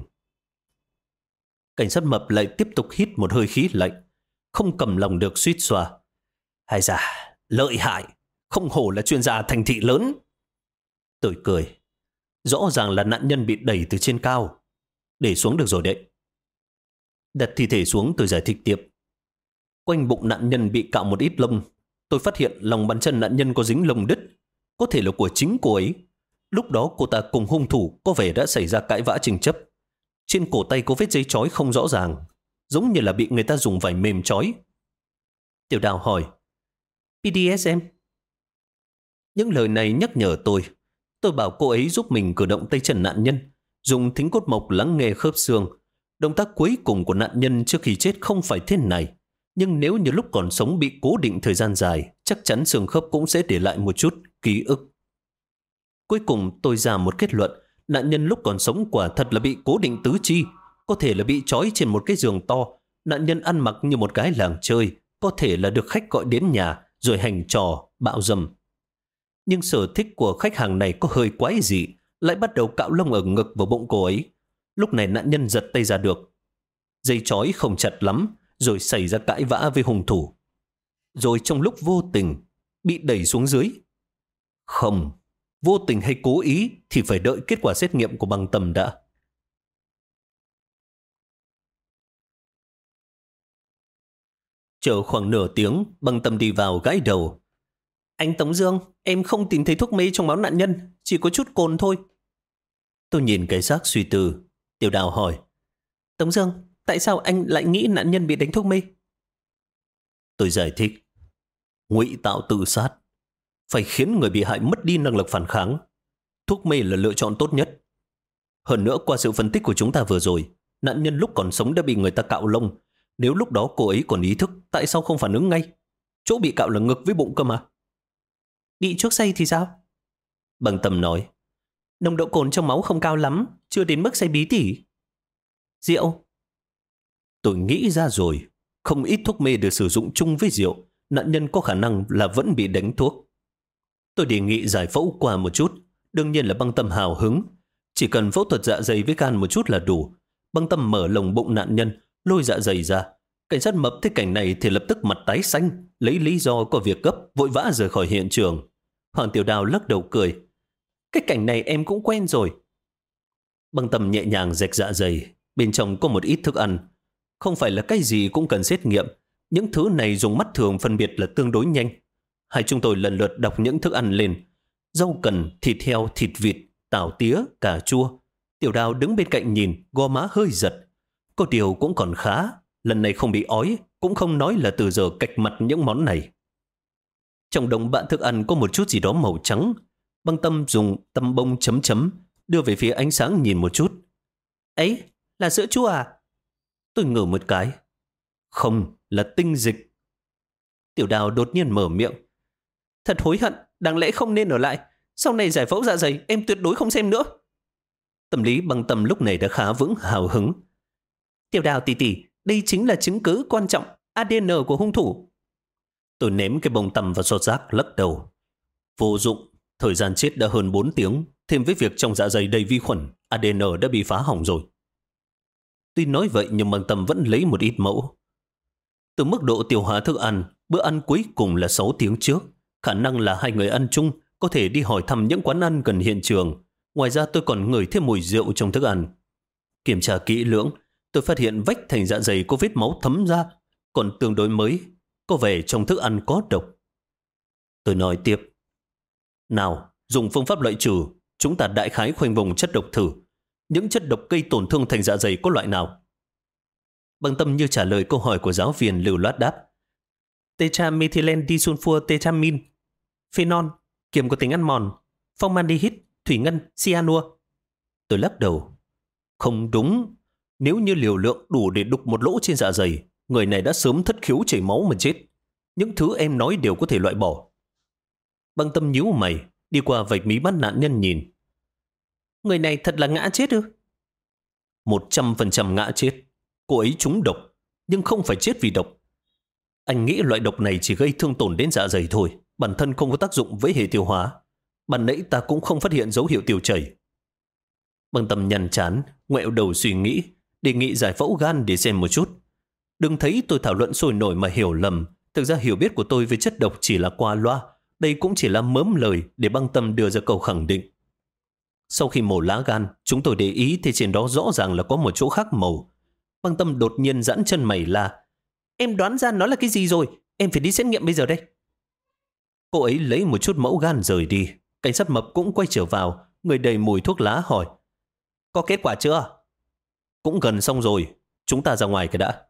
Speaker 1: Cảnh sát Mập lại tiếp tục hít một hơi khí lạnh, không cầm lòng được suýt xoa: Hay da, lợi hại, không hổ là chuyên gia thành thị lớn. Tôi cười: Rõ ràng là nạn nhân bị đẩy từ trên cao. Để xuống được rồi đấy. Đặt thi thể xuống, tôi giải thích tiếp: Quanh bụng nạn nhân bị cạo một ít lông. Tôi phát hiện lòng bàn chân nạn nhân có dính lông đứt, có thể là của chính cô ấy. Lúc đó cô ta cùng hung thủ có vẻ đã xảy ra cãi vã tranh chấp. Trên cổ tay có vết dây trói không rõ ràng, giống như là bị người ta dùng vải mềm trói. Tiểu Đào hỏi: BDSM? Những lời này nhắc nhở tôi. Tôi bảo cô ấy giúp mình cử động tay chân nạn nhân, dùng thính cốt mộc lắng nghe khớp xương. Động tác cuối cùng của nạn nhân trước khi chết không phải thế này, nhưng nếu như lúc còn sống bị cố định thời gian dài, chắc chắn xương khớp cũng sẽ để lại một chút ký ức. Cuối cùng tôi ra một kết luận: nạn nhân lúc còn sống quả thật là bị cố định tứ chi, có thể là bị trói trên một cái giường to. Nạn nhân ăn mặc như một gái làng chơi, có thể là được khách gọi đến nhà rồi hành trò, bạo dâm. Nhưng sở thích của khách hàng này có hơi quái dị, lại bắt đầu cạo lông ở ngực và bụng cô ấy. Lúc này nạn nhân giật tay ra được. Dây trói không chặt lắm, rồi xảy ra cãi vã với hung thủ. Rồi trong lúc vô tình, bị đẩy xuống dưới. Không, vô tình hay cố ý thì phải đợi kết quả xét nghiệm của băng tầm đã. Chờ khoảng nửa tiếng, băng tầm đi vào gãi đầu. Anh Tống Dương, em không tìm thấy thuốc mê trong máu nạn nhân, chỉ có chút cồn thôi. Tôi nhìn cái xác suy tư. Tiểu Đào hỏi, Tống Dương, tại sao anh lại nghĩ nạn nhân bị đánh thuốc mê? Tôi giải thích, ngụy tạo tự sát, phải khiến người bị hại mất đi năng lực phản kháng. Thuốc mê là lựa chọn tốt nhất. Hơn nữa, qua sự phân tích của chúng ta vừa rồi, nạn nhân lúc còn sống đã bị người ta cạo lông. Nếu lúc đó cô ấy còn ý thức, tại sao không phản ứng ngay? Chỗ bị cạo là ngực với bụng cơ mà. Bị chuốc say thì sao? Bằng Tâm nói, nồng độ cồn trong máu không cao lắm, chưa đến mức say bí tỉ. Rượu? Tôi nghĩ ra rồi, không ít thuốc mê được sử dụng chung với rượu, nạn nhân có khả năng là vẫn bị đánh thuốc. Tôi đề nghị giải phẫu qua một chút, đương nhiên là Băng Tâm hào hứng. Chỉ cần phẫu thuật dạ dày với gan một chút là đủ. Băng Tâm mở lồng bụng nạn nhân, lôi dạ dày ra. Cảnh sát Mập thấy cảnh này thì lập tức mặt tái xanh, lấy lý do có việc gấp, vội vã rời khỏi hiện trường. Hoàng Tiểu Đào lắc đầu cười. Cái cảnh này em cũng quen rồi. Băng Tâm nhẹ nhàng rạch dạ dày, bên trong có một ít thức ăn. Không phải là cái gì cũng cần xét nghiệm, những thứ này dùng mắt thường phân biệt là tương đối nhanh. Hai chúng tôi lần lượt đọc những thức ăn lên. Rau cần, thịt heo, thịt vịt, tảo tía, cà chua. Tiểu Đào đứng bên cạnh nhìn, gò má hơi giật. Có điều cũng còn khá, lần này không bị ói, cũng không nói là từ giờ cạch mặt những món này. Trong đống bạn thức ăn có một chút gì đó màu trắng. Băng Tâm dùng tăm bông chấm chấm, đưa về phía ánh sáng nhìn một chút. Ấy, là sữa chua à? Tôi ngửi một cái. Không, là tinh dịch. Tiểu Đào đột nhiên mở miệng. Thật hối hận, đáng lẽ không nên ở lại. Sau này giải phẫu dạ dày, em tuyệt đối không xem nữa. Tâm lý Băng Tâm lúc này đã khá vững hào hứng. Tiểu Đào tỷ tỷ, đây chính là chứng cứ quan trọng, ADN của hung thủ. Tôi ném cái bông tằm vào xót rác, lắc đầu. Vô dụng, thời gian chết đã hơn 4 tiếng, thêm với việc trong dạ dày đầy vi khuẩn, ADN đã bị phá hỏng rồi. Tuy nói vậy nhưng Băng Tâm vẫn lấy một ít mẫu. Từ mức độ tiêu hóa thức ăn, bữa ăn cuối cùng là 6 tiếng trước. Khả năng là hai người ăn chung, có thể đi hỏi thăm những quán ăn gần hiện trường. Ngoài ra tôi còn ngửi thêm mùi rượu trong thức ăn. Kiểm tra kỹ lưỡng, tôi phát hiện vách thành dạ dày có vết máu thấm ra, còn tương đối mới, có vẻ trong thức ăn có độc. Tôi nói tiếp. Nào, dùng phương pháp loại trừ, chúng ta đại khái khoanh vùng chất độc thử. Những chất độc gây tổn thương thành dạ dày có loại nào? Băng Tâm như trả lời câu hỏi của giáo viên lưu loát đáp. Tetramethylene disulfur tetramin, phenol, kiềm có tính ăn mòn, formaldehyde, thủy ngân, cyanua. Tôi lắc đầu. Không đúng. Nếu như liều lượng đủ để đục một lỗ trên dạ dày, người này đã sớm thất khiếu chảy máu mà chết. Những thứ em nói đều có thể loại bỏ. Băng Tâm nhíu mày, đi qua vạch mí mắt nạn nhân nhìn. Người này thật là ngã chết ư? 100% ngã chết. Cô ấy trúng độc, nhưng không phải chết vì độc. Anh nghĩ loại độc này chỉ gây thương tổn đến dạ dày thôi, bản thân không có tác dụng với hệ tiêu hóa. Ban nãy ta cũng không phát hiện dấu hiệu tiêu chảy. Băng Tâm nhăn chán, ngoẹo đầu suy nghĩ, đề nghị giải phẫu gan để xem một chút. Đừng thấy tôi thảo luận sôi nổi mà hiểu lầm. Thực ra hiểu biết của tôi về chất độc chỉ là qua loa. Đây cũng chỉ là mớm lời để Băng Tâm đưa ra câu khẳng định. Sau khi mổ lá gan, chúng tôi để ý thì trên đó rõ ràng là có một chỗ khác màu. Băng Tâm đột nhiên giãn chân mày la. Em đoán ra nó là cái gì rồi, em phải đi xét nghiệm bây giờ đây. Cô ấy lấy một chút mẫu gan rời đi. Cảnh sát Mập cũng quay trở vào, người đầy mùi thuốc lá hỏi. Có kết quả chưa? Cũng gần xong rồi, chúng ta ra ngoài cái đã.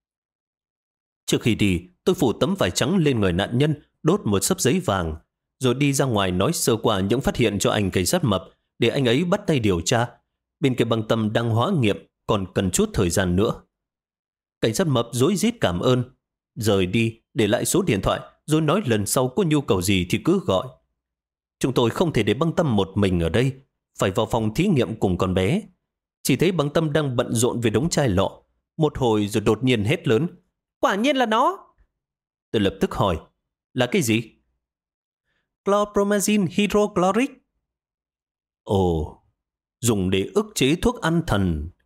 Speaker 1: Trước khi đi, tôi phủ tấm vải trắng lên người nạn nhân, đốt một xấp giấy vàng, rồi đi ra ngoài nói sơ qua những phát hiện cho anh cảnh sát Mập, để anh ấy bắt tay điều tra. Bên kia Băng Tâm đang hóa nghiệm, còn cần chút thời gian nữa. Cảnh sát Mập rối rít cảm ơn, rời đi, để lại số điện thoại, rồi nói lần sau có nhu cầu gì thì cứ gọi. Chúng tôi không thể để Băng Tâm một mình ở đây, phải vào phòng thí nghiệm cùng con bé. Chỉ thấy Băng Tâm đang bận rộn về đống chai lọ, một hồi rồi đột nhiên hét lớn. Quả nhiên là nó! Tôi lập tức hỏi, là cái gì? Chlorpromazine hydrochloric. Ồ, dùng để ức chế thuốc an thần,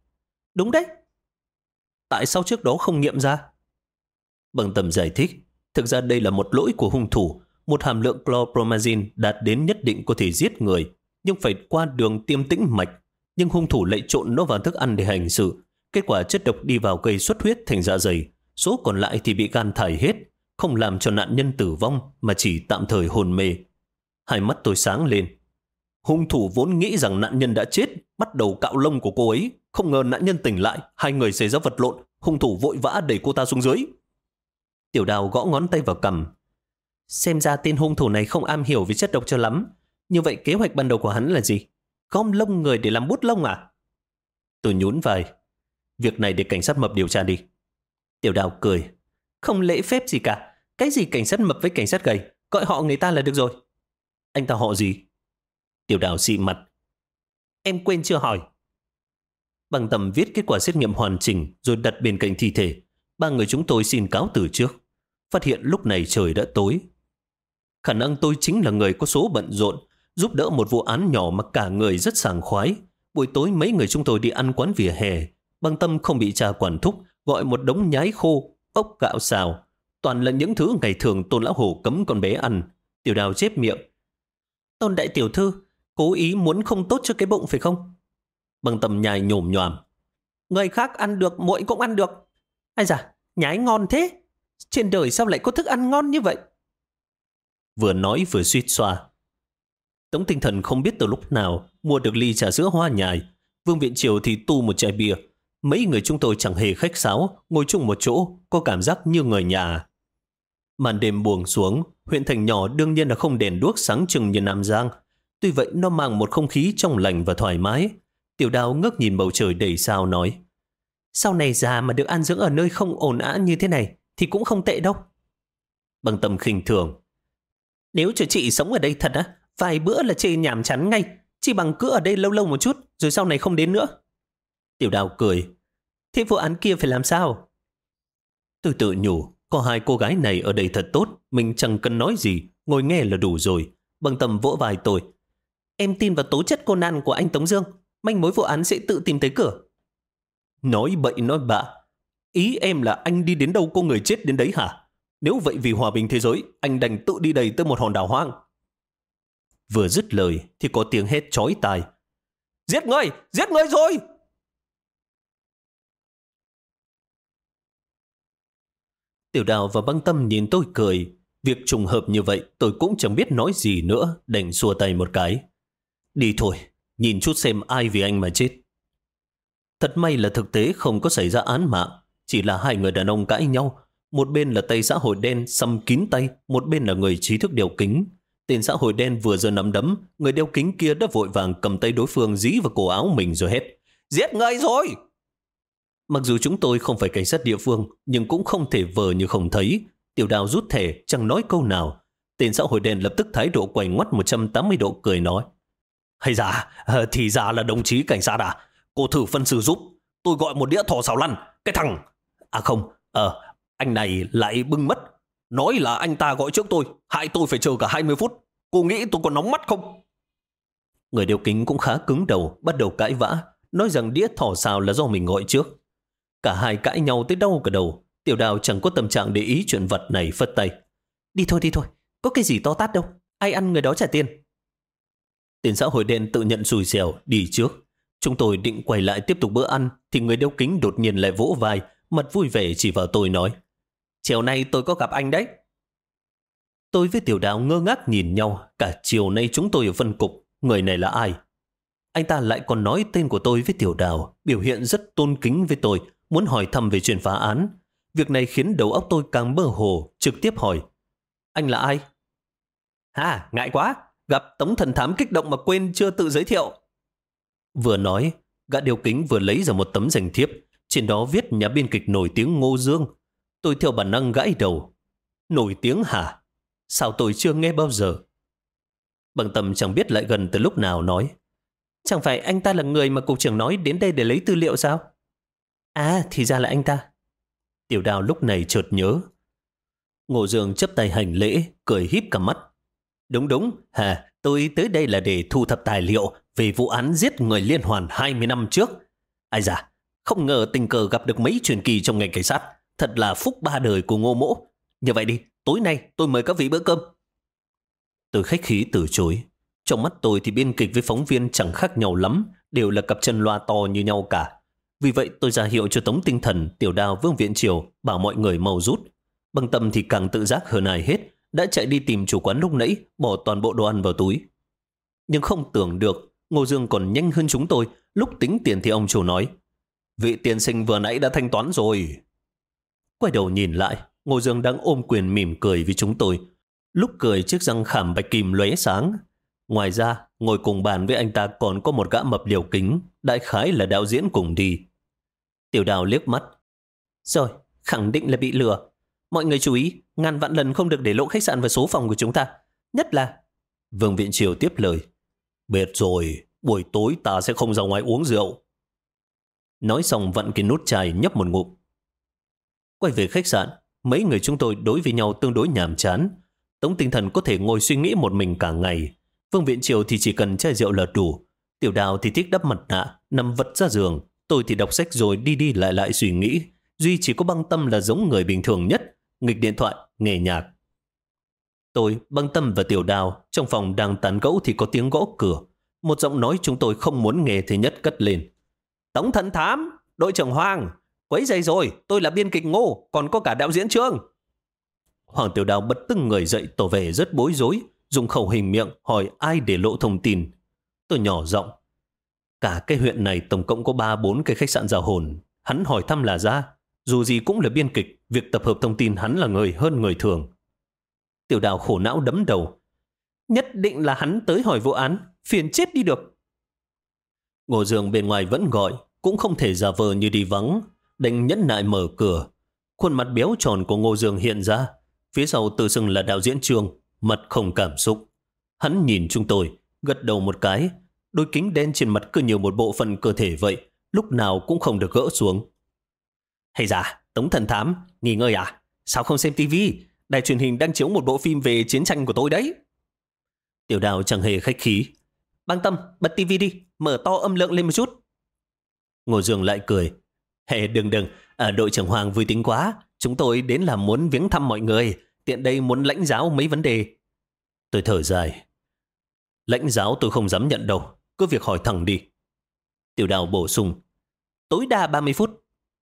Speaker 2: Đúng đấy.
Speaker 1: Tại sao trước đó không nghiệm ra? Bằng Tâm giải thích, thực ra đây là một lỗi của hung thủ. Một hàm lượng chlorpromazine đạt đến nhất định có thể giết người, nhưng phải qua đường tiêm tĩnh mạch. Nhưng hung thủ lại trộn nó vào thức ăn để hành sự. Kết quả chất độc đi vào gây xuất huyết thành dạ dày. Số còn lại thì bị gan thải hết, không làm cho nạn nhân tử vong mà chỉ tạm thời hôn mê. Hai mắt tôi sáng lên. Hung thủ vốn nghĩ rằng nạn nhân đã chết, bắt đầu cạo lông của cô ấy. Không ngờ nạn nhân tỉnh lại, hai người xảy ra vật lộn. Hung thủ vội vã đẩy cô ta xuống dưới. Tiểu Đào gõ ngón tay vào cằm. Xem ra tên hung thủ này không am hiểu về chất độc cho lắm. Như vậy kế hoạch ban đầu của hắn là gì? Gom lông người để làm bút lông à? Tôi nhún vai. Việc này để cảnh sát mập điều tra đi. Tiểu Đào cười. Không lễ phép gì cả. Cái gì cảnh sát mập với cảnh sát gầy? Gọi họ người ta là được rồi. Anh ta họ gì? Tiểu Đào xị mặt. Em quên chưa hỏi. Bằng Tầm viết kết quả xét nghiệm hoàn chỉnh rồi đặt bên cạnh thi thể. Ba người chúng tôi xin cáo từ trước. Phát hiện lúc này trời đã tối. Khả năng tôi chính là người có số bận rộn, giúp đỡ một vụ án nhỏ mà cả người rất sảng khoái. Buổi tối mấy người chúng tôi đi ăn quán vỉa hè. Bằng Tâm không bị cha quản thúc, gọi một đống nhái khô, ốc gạo xào. Toàn là những thứ ngày thường Tôn Lão Hổ cấm con bé ăn. Tiểu Đào chép miệng. Tôn đại tiểu thư, cố ý muốn không tốt cho cái bụng phải không? Bằng Tâm nhai nhổm nhoàm. Người khác ăn được, muội cũng ăn được. Ai da, nhái ngon thế. Trên đời sao lại có thức ăn ngon như vậy? Vừa nói vừa suýt xoa. Tống Tinh Thần không biết từ lúc nào mua được ly trà sữa hoa nhài. Vương Viện Triều thì tu một chai bia. Mấy người chúng tôi chẳng hề khách sáo, ngồi chung một chỗ, có cảm giác như người nhà. Màn đêm buông xuống, huyện thành nhỏ đương nhiên là không đèn đuốc sáng trưng như Nam Giang. Tuy vậy nó mang một không khí trong lành và thoải mái. Tiểu Đào ngước nhìn bầu trời đầy sao nói. Sau này già mà được an dưỡng ở nơi không ồn ào như thế này thì cũng không tệ đâu. Bằng Tâm khinh thường. Nếu cho chị sống ở đây thật á, vài bữa là chê nhàm chán ngay. Chỉ bằng cứ ở đây lâu lâu một chút, rồi sau này không đến nữa. Tiểu Đào cười. Thế vụ án kia phải làm sao? Tôi tự nhủ, có hai cô gái này ở đây thật tốt, mình chẳng cần nói gì, ngồi nghe là đủ rồi. Bằng Tâm vỗ vai tôi. Em tin vào tố chất Conan của anh Tống Dương, manh mối vụ án sẽ tự tìm tới cửa. Nói bậy nói bạ. Ý em là anh đi đến đâu có người chết đến đấy hả? Nếu vậy vì hòa bình thế giới, anh đành tự đi đầy tới một hòn đảo hoang. Vừa dứt lời thì có tiếng hét chói tai. Giết người rồi! Tiểu Đào và Băng Tâm nhìn tôi cười. Việc trùng hợp như vậy tôi cũng chẳng biết nói gì nữa, đành xua tay một cái. Đi thôi, nhìn chút xem ai vì anh mà chết. Thật may là thực tế không có xảy ra án mạng, chỉ là hai người đàn ông cãi nhau. Một bên là tay xã hội đen xăm kín tay, một bên là người trí thức đeo kính. Tên xã hội đen vừa giơ nắm đấm, người đeo kính kia đã vội vàng cầm tay đối phương dí vào cổ áo mình rồi hét. Giết người rồi! Mặc dù chúng tôi không phải cảnh sát địa phương, nhưng cũng không thể vờ như không thấy. Tiểu Đào rút thẻ, chẳng nói câu nào. Tên xã hội đen lập tức thái độ quay ngoắt 180 độ cười nói. Hay dạ, thì ra là đồng chí cảnh sát à? Cô thử phân xử giúp. Tôi gọi một đĩa thỏ xào lăn. Cái thằng... À không, anh này lại bưng mất. Nói là anh ta gọi trước tôi, hại tôi phải chờ cả 20 phút. Cô nghĩ tôi còn nóng mắt không? Người đeo kính cũng khá cứng đầu, bắt đầu cãi vã, nói rằng đĩa thỏ xào là do mình gọi trước. Cả hai cãi nhau tới đau cả đầu. Tiểu Đào chẳng có tâm trạng để ý chuyện vật này, phất tay. Đi thôi, có cái gì to tát đâu. Ai ăn người đó trả tiền. Tên xã hội đen tự nhận xui xẻo, đi trước. Chúng tôi định quay lại tiếp tục bữa ăn, thì người đeo kính đột nhiên lại vỗ vai, mặt vui vẻ chỉ vào tôi nói. Chiều nay tôi có gặp anh đấy. Tôi với Tiểu Đào ngơ ngác nhìn nhau. Cả chiều nay chúng tôi ở phân cục. Người này là ai? Anh ta lại còn nói tên của tôi với Tiểu Đào, biểu hiện rất tôn kính với tôi, muốn hỏi thăm về chuyện phá án. Việc này khiến đầu óc tôi càng mơ hồ, trực tiếp hỏi. Anh là ai? Ngại quá, gặp Tống thần thám kích động mà quên chưa tự giới thiệu. Vừa nói, gã đeo kính vừa lấy ra một tấm danh thiếp, trên đó viết nhà biên kịch nổi tiếng Ngô Dương. Tôi theo bản năng gãi đầu. Nổi tiếng hả? Sao tôi chưa nghe bao giờ? Bằng Tâm chẳng biết lại gần từ lúc nào nói. Chẳng phải anh ta là người mà cục trưởng nói đến đây để lấy tư liệu sao? Thì ra là anh ta. Tiểu Đào lúc này chợt nhớ. Ngô Dương chấp tay hành lễ, cười híp cả mắt. Đúng, tôi tới đây là để thu thập tài liệu về vụ án giết người liên hoàn 20 năm trước. Ai da, Không ngờ tình cờ gặp được mấy truyền kỳ trong ngành cảnh sát. Thật là phúc ba đời của Ngô Mỗ. Như vậy đi, tối nay tôi mời các vị bữa cơm. Tôi khách khí từ chối. Trong mắt tôi thì biên kịch với phóng viên chẳng khác nhau lắm, đều là cặp chân loa to như nhau cả. Vì vậy tôi ra hiệu cho Tống Tinh Thần, Tiểu Đào, Vương Viện Triều bảo mọi người mau rút. Băng Tâm thì càng tự giác hơn ai hết, đã chạy đi tìm chủ quán lúc nãy, bỏ toàn bộ đồ ăn vào túi. Nhưng không tưởng được, Ngô Dương còn nhanh hơn chúng tôi. Lúc tính tiền thì ông chủ nói, vị tiên sinh vừa nãy đã thanh toán rồi. Quay đầu nhìn lại, Ngô Dương đang ôm quyền mỉm cười với chúng tôi. Lúc cười chiếc răng khảm bạch kim lóe sáng. Ngoài ra, ngồi cùng bàn với anh ta còn có một gã mập liều kính, đại khái là đạo diễn cùng đi. Tiểu Đào liếc mắt. Rồi, khẳng định là bị lừa. Mọi người chú ý, ngàn vạn lần không được để lộ khách sạn và số phòng của chúng ta. Nhất là... Vương Viện Triều tiếp lời. Biết rồi, buổi tối ta sẽ không ra ngoài uống rượu. Nói xong vặn cái nút chai nhấp một ngụm. Quay về khách sạn, mấy người chúng tôi đối với nhau tương đối nhàm chán. Tống Tinh Thần có thể ngồi suy nghĩ một mình cả ngày. Vương Viện Triều thì chỉ cần chai rượu là đủ. Tiểu Đào thì thích đắp mặt nạ, nằm vật ra giường. Tôi thì đọc sách rồi đi đi lại lại suy nghĩ. Duy chỉ có Băng Tâm là giống người bình thường nhất, nghịch điện thoại, nghe nhạc. Tôi, Băng Tâm và Tiểu Đào trong phòng đang tán gẫu thì có tiếng gõ cửa. Một giọng nói chúng tôi không muốn nghe thì nhất cất lên. Tống Thần Thám, đội trưởng Hoàng, quấy rầy rồi, tôi là biên kịch Ngô, còn có cả đạo diễn Trương. Hoàng Tiểu Đào bật tưng người dậy tỏ vẻ rất bối rối, dùng khẩu hình miệng hỏi ai để lộ thông tin. Tôi nhỏ giọng. Cả cái huyện này tổng cộng có 3-4 cái khách sạn giao hồn. Hắn hỏi thăm là ra. Dù gì cũng là biên kịch, việc tập hợp thông tin hắn là người hơn người thường. Tiểu Đào khổ não đấm đầu. Nhất định là hắn tới hỏi vụ án, phiền chết đi được. Ngô Dương bên ngoài vẫn gọi, cũng không thể giả vờ như đi vắng, đành nhẫn nại mở cửa. Khuôn mặt béo tròn của Ngô Dương hiện ra, phía sau tự xưng là đạo diễn Trương, mặt không cảm xúc. Hắn nhìn chúng tôi, gật đầu một cái, đôi kính đen trên mặt cứ như một bộ phận cơ thể vậy, lúc nào cũng không được gỡ xuống. Hay dạ, Tống Thần Thám, nghỉ ngơi à? Sao không xem tivi? Đài truyền hình đang chiếu một bộ phim về chiến tranh của tôi đấy. Tiểu Đào chẳng hề khách khí. Băng Tâm, bật tivi đi, mở to âm lượng lên một chút. Ngô Dương lại cười. Hey, đừng, đội trưởng Hoàng vui tính quá. Chúng tôi đến là muốn viếng thăm mọi người, tiện đây muốn lãnh giáo mấy vấn đề. Tôi thở dài. Lãnh giáo tôi không dám nhận đâu, cứ việc hỏi thẳng đi. Tiểu Đào bổ sung. Tối đa 30 phút.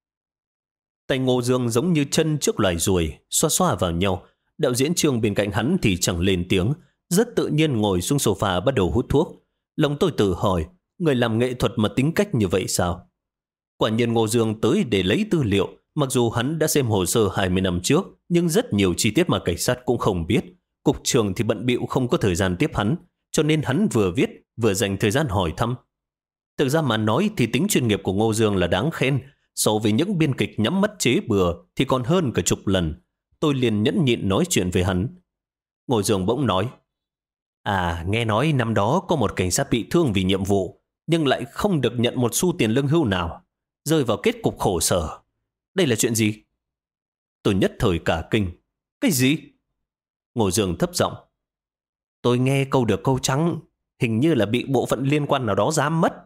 Speaker 1: Tay Ngô Dương giống như chân trước loài ruồi, xoa xoa vào nhau. Đạo diễn Trương bên cạnh hắn thì chẳng lên tiếng, rất tự nhiên ngồi xuống sofa bắt đầu hút thuốc. Lòng tôi tự hỏi, người làm nghệ thuật mà tính cách như vậy sao? Quả nhiên Ngô Dương tới để lấy tư liệu, mặc dù hắn đã xem hồ sơ 20 năm trước, nhưng rất nhiều chi tiết mà cảnh sát cũng không biết. Cục trưởng thì bận bịu không có thời gian tiếp hắn, cho nên hắn vừa viết, vừa dành thời gian hỏi thăm. Thực ra mà nói thì tính chuyên nghiệp của Ngô Dương là đáng khen, so với những biên kịch nhắm mắt chế bừa thì còn hơn cả chục lần. Tôi liền nhẫn nhịn nói chuyện với hắn. Ngô Dương bỗng nói, nghe nói năm đó có một cảnh sát bị thương vì nhiệm vụ, nhưng lại không được nhận một xu tiền lương hưu nào, rơi vào kết cục khổ sở. Đây là chuyện gì? Tôi nhất thời cả kinh. Cái gì? Ngô Dương thấp giọng. Tôi nghe câu được câu trắng, hình như là bị bộ phận liên quan nào đó giám mất.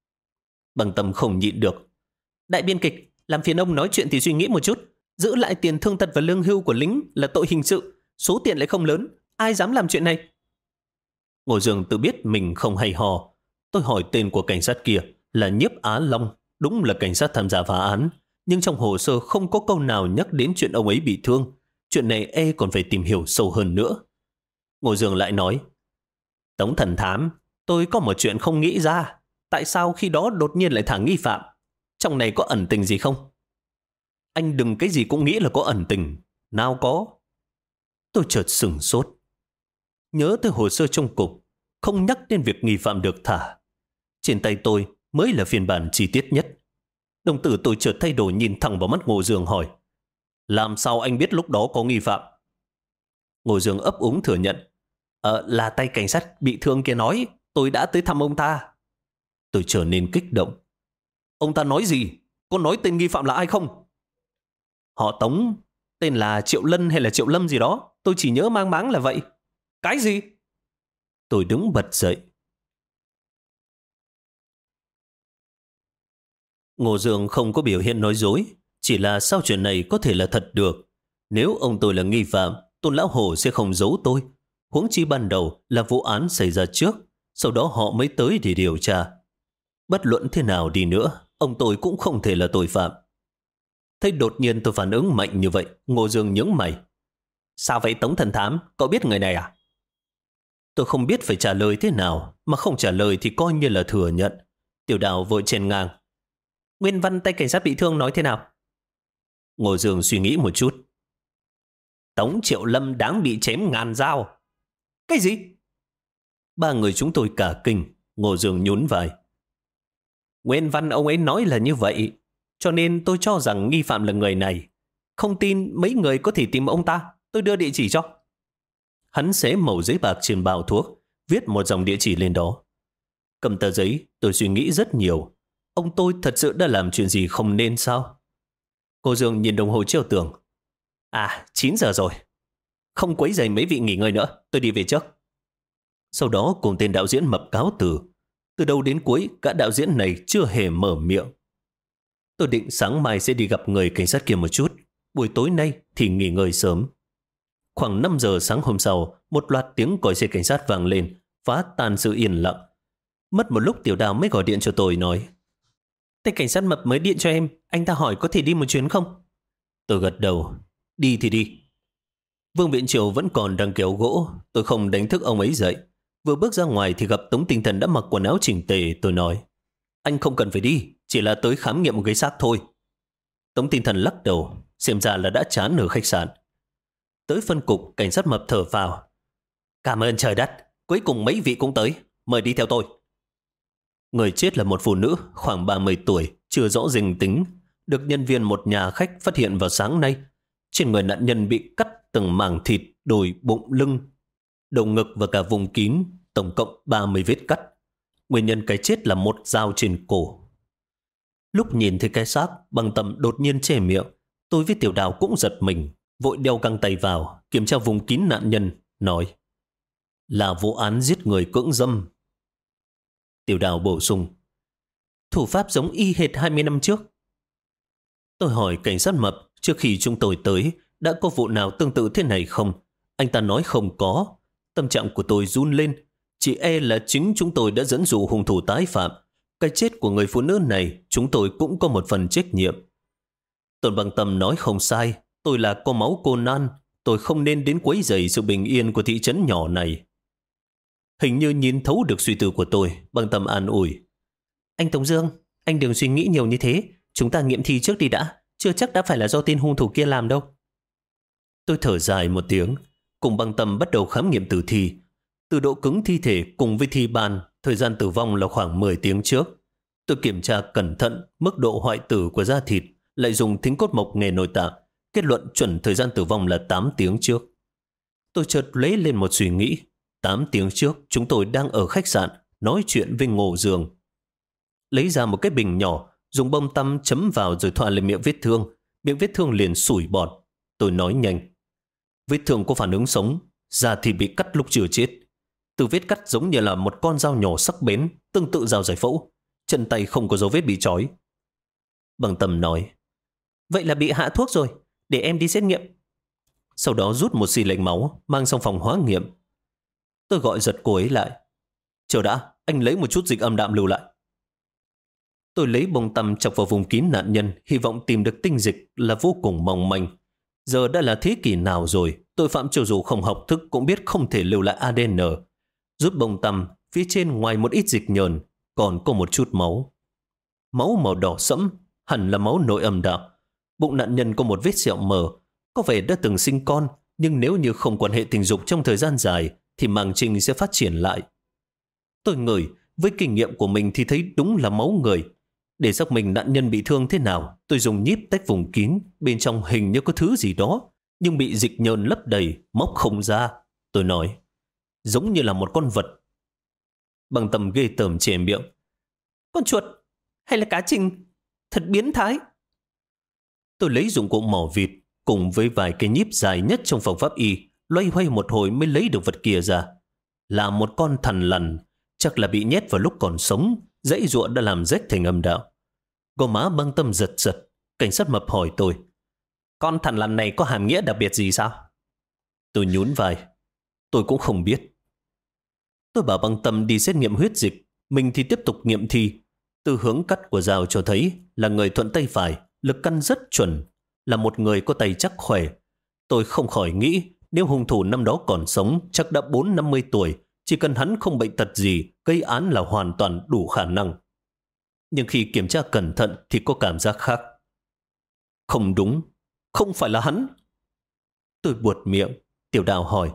Speaker 1: Băng Tâm không nhịn được. Đại biên kịch, làm phiền ông nói chuyện thì suy nghĩ một chút. Giữ lại tiền thương tật và lương hưu của lính là tội hình sự, số tiền lại không lớn, ai dám làm chuyện này? Ngô Dương tự biết mình không hay hò. Tôi hỏi tên của cảnh sát kia là Nhiếp Á Long, đúng là cảnh sát tham gia phá án, nhưng trong hồ sơ không có câu nào nhắc đến chuyện ông ấy bị thương. Chuyện này còn phải tìm hiểu sâu hơn nữa. Ngô Dương lại nói, Tống Thần Thám, tôi có một chuyện không nghĩ ra. Tại sao khi đó đột nhiên lại thả nghi phạm? Trong này có ẩn tình gì không? Anh đừng cái gì cũng nghĩ là có ẩn tình. Nào có. Tôi chợt sửng sốt. Nhớ tới hồ sơ trong cục, không nhắc đến việc nghi phạm được thả. Trên tay tôi mới là phiên bản chi tiết nhất. Đồng tử tôi chợt thay đổi nhìn thẳng vào mắt Ngô Dương hỏi, làm sao anh biết lúc đó có nghi phạm? Ngô Dương ấp úng thừa nhận, là tay cảnh sát bị thương kia nói, tôi đã tới thăm ông ta. Tôi trở nên kích động. Ông ta nói gì? Có nói tên nghi phạm là ai không? Họ Tống, tên là Triệu Lân hay là Triệu Lâm gì đó, tôi chỉ nhớ mang máng là vậy. Cái gì? Tôi đứng bật dậy. Ngô Dương không có biểu hiện nói dối, chỉ là sao chuyện này có thể là thật được. Nếu ông tôi là nghi phạm, Tôn Lão Hổ sẽ không giấu tôi. Huống chi ban đầu là vụ án xảy ra trước, sau đó họ mới tới để điều tra. Bất luận thế nào đi nữa, ông tôi cũng không thể là tội phạm. Thấy đột nhiên tôi phản ứng mạnh như vậy, Ngô Dương nhướng mày. Sao vậy Tống Thần Thám, cậu biết người này à? Tôi không biết phải trả lời thế nào, mà không trả lời thì coi như là thừa nhận. Tiểu Đào vội chèn ngang. Nguyên văn tay cảnh sát bị thương nói thế nào? Ngô Dương suy nghĩ một chút. Tống Triệu Lâm đáng bị chém ngàn dao. Cái gì? Ba người chúng tôi cả kinh. Ngô Dương nhún vai. Nguyên văn ông ấy nói là như vậy, cho nên tôi cho rằng nghi phạm là người này. Không tin mấy người có thể tìm ông ta, tôi đưa địa chỉ cho. Hắn xé mẩu giấy bạc trên bao thuốc, viết một dòng địa chỉ lên đó. Cầm tờ giấy, tôi suy nghĩ rất nhiều. Ông tôi thật sự đã làm chuyện gì không nên sao? Cô Dương nhìn đồng hồ treo tường. 9 giờ rồi. Không quấy rầy mấy vị nghỉ ngơi nữa, tôi đi về trước. Sau đó cùng tên đạo diễn mập cáo từ. Từ đầu đến cuối, cả đạo diễn này chưa hề mở miệng. Tôi định sáng mai sẽ đi gặp người cảnh sát kia một chút. Buổi tối nay thì nghỉ ngơi sớm. Khoảng 5 giờ sáng hôm sau, một loạt tiếng còi xe cảnh sát vang lên, phá tan sự yên lặng. Mất một lúc Tiểu Đào mới gọi điện cho tôi nói. Tên cảnh sát mập mới điện cho em, anh ta hỏi có thể đi một chuyến không? Tôi gật đầu. Đi thì đi. Vương Viện Triều vẫn còn đang kéo gỗ, tôi không đánh thức ông ấy dậy. Vừa bước ra ngoài thì gặp Tống Tinh Thần đã mặc quần áo chỉnh tề, tôi nói. Anh không cần phải đi, chỉ là tới khám nghiệm một cái xác thôi. Tống Tinh Thần lắc đầu, xem ra là đã chán ở khách sạn. Tới phân cục, cảnh sát mập thở vào. Cảm ơn trời đất, cuối cùng mấy vị cũng tới, mời đi theo tôi. Người chết là một phụ nữ khoảng 30 tuổi, chưa rõ danh tính, được nhân viên một nhà khách phát hiện vào sáng nay. Trên người nạn nhân bị cắt từng mảng thịt, đùi, bụng, lưng, đầu ngực và cả vùng kín, tổng cộng 30 vết cắt. Nguyên nhân cái chết là một dao trên cổ. Lúc nhìn thấy cái xác, Bằng Tâm đột nhiên che miệng. Tôi với Tiểu Đào cũng giật mình, vội đeo găng tay vào, kiểm tra vùng kín nạn nhân, nói là vụ án giết người cưỡng dâm. Tiểu Đào bổ sung, thủ pháp giống y hệt 20 năm trước. Tôi hỏi cảnh sát mập, trước khi chúng tôi tới, đã có vụ nào tương tự thế này không? Anh ta nói không có. Tâm trạng của tôi run lên. Chỉ e là chính chúng tôi đã dẫn dụ hung thủ tái phạm. Cái chết của người phụ nữ này, chúng tôi cũng có một phần trách nhiệm. Tôn Bằng Tâm nói không sai. Tôi là có máu cô nan. Tôi không nên đến quấy rầy sự bình yên của thị trấn nhỏ này. Hình như nhìn thấu được suy tư của tôi, Bằng Tâm an ủi. Anh Tống Dương, anh đừng suy nghĩ nhiều như thế. Chúng ta nghiệm thi trước đi đã. Chưa chắc đã phải là do tên hung thủ kia làm đâu. Tôi thở dài một tiếng, cùng Bằng Tâm bắt đầu khám nghiệm tử thi. Từ độ cứng thi thể cùng với thi ban, thời gian tử vong là khoảng 10 tiếng trước. Tôi kiểm tra cẩn thận mức độ hoại tử của da thịt, lại dùng thính cốt mộc nghề nội tạng, kết luận chuẩn thời gian tử vong là 8 tiếng trước. Tôi chợt lấy lên một suy nghĩ. 8 tiếng trước, chúng tôi đang ở khách sạn, nói chuyện với Ngô Dương. Lấy ra một cái bình nhỏ, dùng bông tăm chấm vào rồi thoa lên miệng vết thương liền sủi bọt. Tôi nói nhanh. Vết thương có phản ứng sống, da thịt bị cắt lúc chưa chết. Từ vết cắt giống như là một con dao nhỏ sắc bén, tương tự dao giải phẫu. Chân tay không có dấu vết bị trói. Bằng Tâm nói. Vậy là bị hạ thuốc rồi, để em đi xét nghiệm. Sau đó rút một xì lệnh máu, mang sang phòng hóa nghiệm. Tôi gọi giật cô ấy lại. Chờ đã, anh lấy một chút dịch âm đạm lưu lại. Tôi lấy bông tăm chọc vào vùng kín nạn nhân, hy vọng tìm được tinh dịch là vô cùng mong manh. Giờ đã là thế kỷ nào rồi, tội phạm cho dù không học thức cũng biết không thể lưu lại ADN. Rút bông tăm, phía trên ngoài một ít dịch nhờn, còn có một chút máu. Máu màu đỏ sẫm, hẳn là máu nội âm đạo. Bụng nạn nhân có một vết sẹo mờ, có vẻ đã từng sinh con, nhưng nếu như không quan hệ tình dục trong thời gian dài, thì màng trinh sẽ phát triển lại. Tôi ngửi, với kinh nghiệm của mình thì thấy đúng là máu người. Để xác minh nạn nhân bị thương thế nào, tôi dùng nhíp tách vùng kín, bên trong hình như có thứ gì đó, nhưng bị dịch nhờn lấp đầy, móc không ra. Tôi nói, giống như là một con vật. Bằng Tâm ghê tởm chè miệng. Con chuột, hay là cá trình, thật biến thái. Tôi lấy dụng cụ mỏ vịt, cùng với vài cái nhíp dài nhất trong phòng pháp y, loay hoay một hồi mới lấy được vật kia ra. Là một con thằn lằn, chắc là bị nhét vào lúc còn sống, dãy ruộng đã làm rách thành âm đạo. Gò má Băng Tâm giật giật. Cảnh sát Mập hỏi tôi, con thằn lằn này có hàm nghĩa đặc biệt gì sao? Tôi nhún vai, tôi cũng không biết. Tôi bảo Băng Tâm đi xét nghiệm huyết dịch, mình thì tiếp tục nghiệm thi. Từ hướng cắt của dao cho thấy là người thuận tay phải, lực căn rất chuẩn, là một người có tay chắc khỏe. Tôi không khỏi nghĩ nếu hung thủ năm đó còn sống, chắc đã 40-50 tuổi, chỉ cần hắn không bệnh tật gì, gây án là hoàn toàn đủ khả năng. Nhưng khi kiểm tra cẩn thận thì có cảm giác khác. Không đúng, không phải là hắn. Tôi buột miệng. Tiểu Đào hỏi,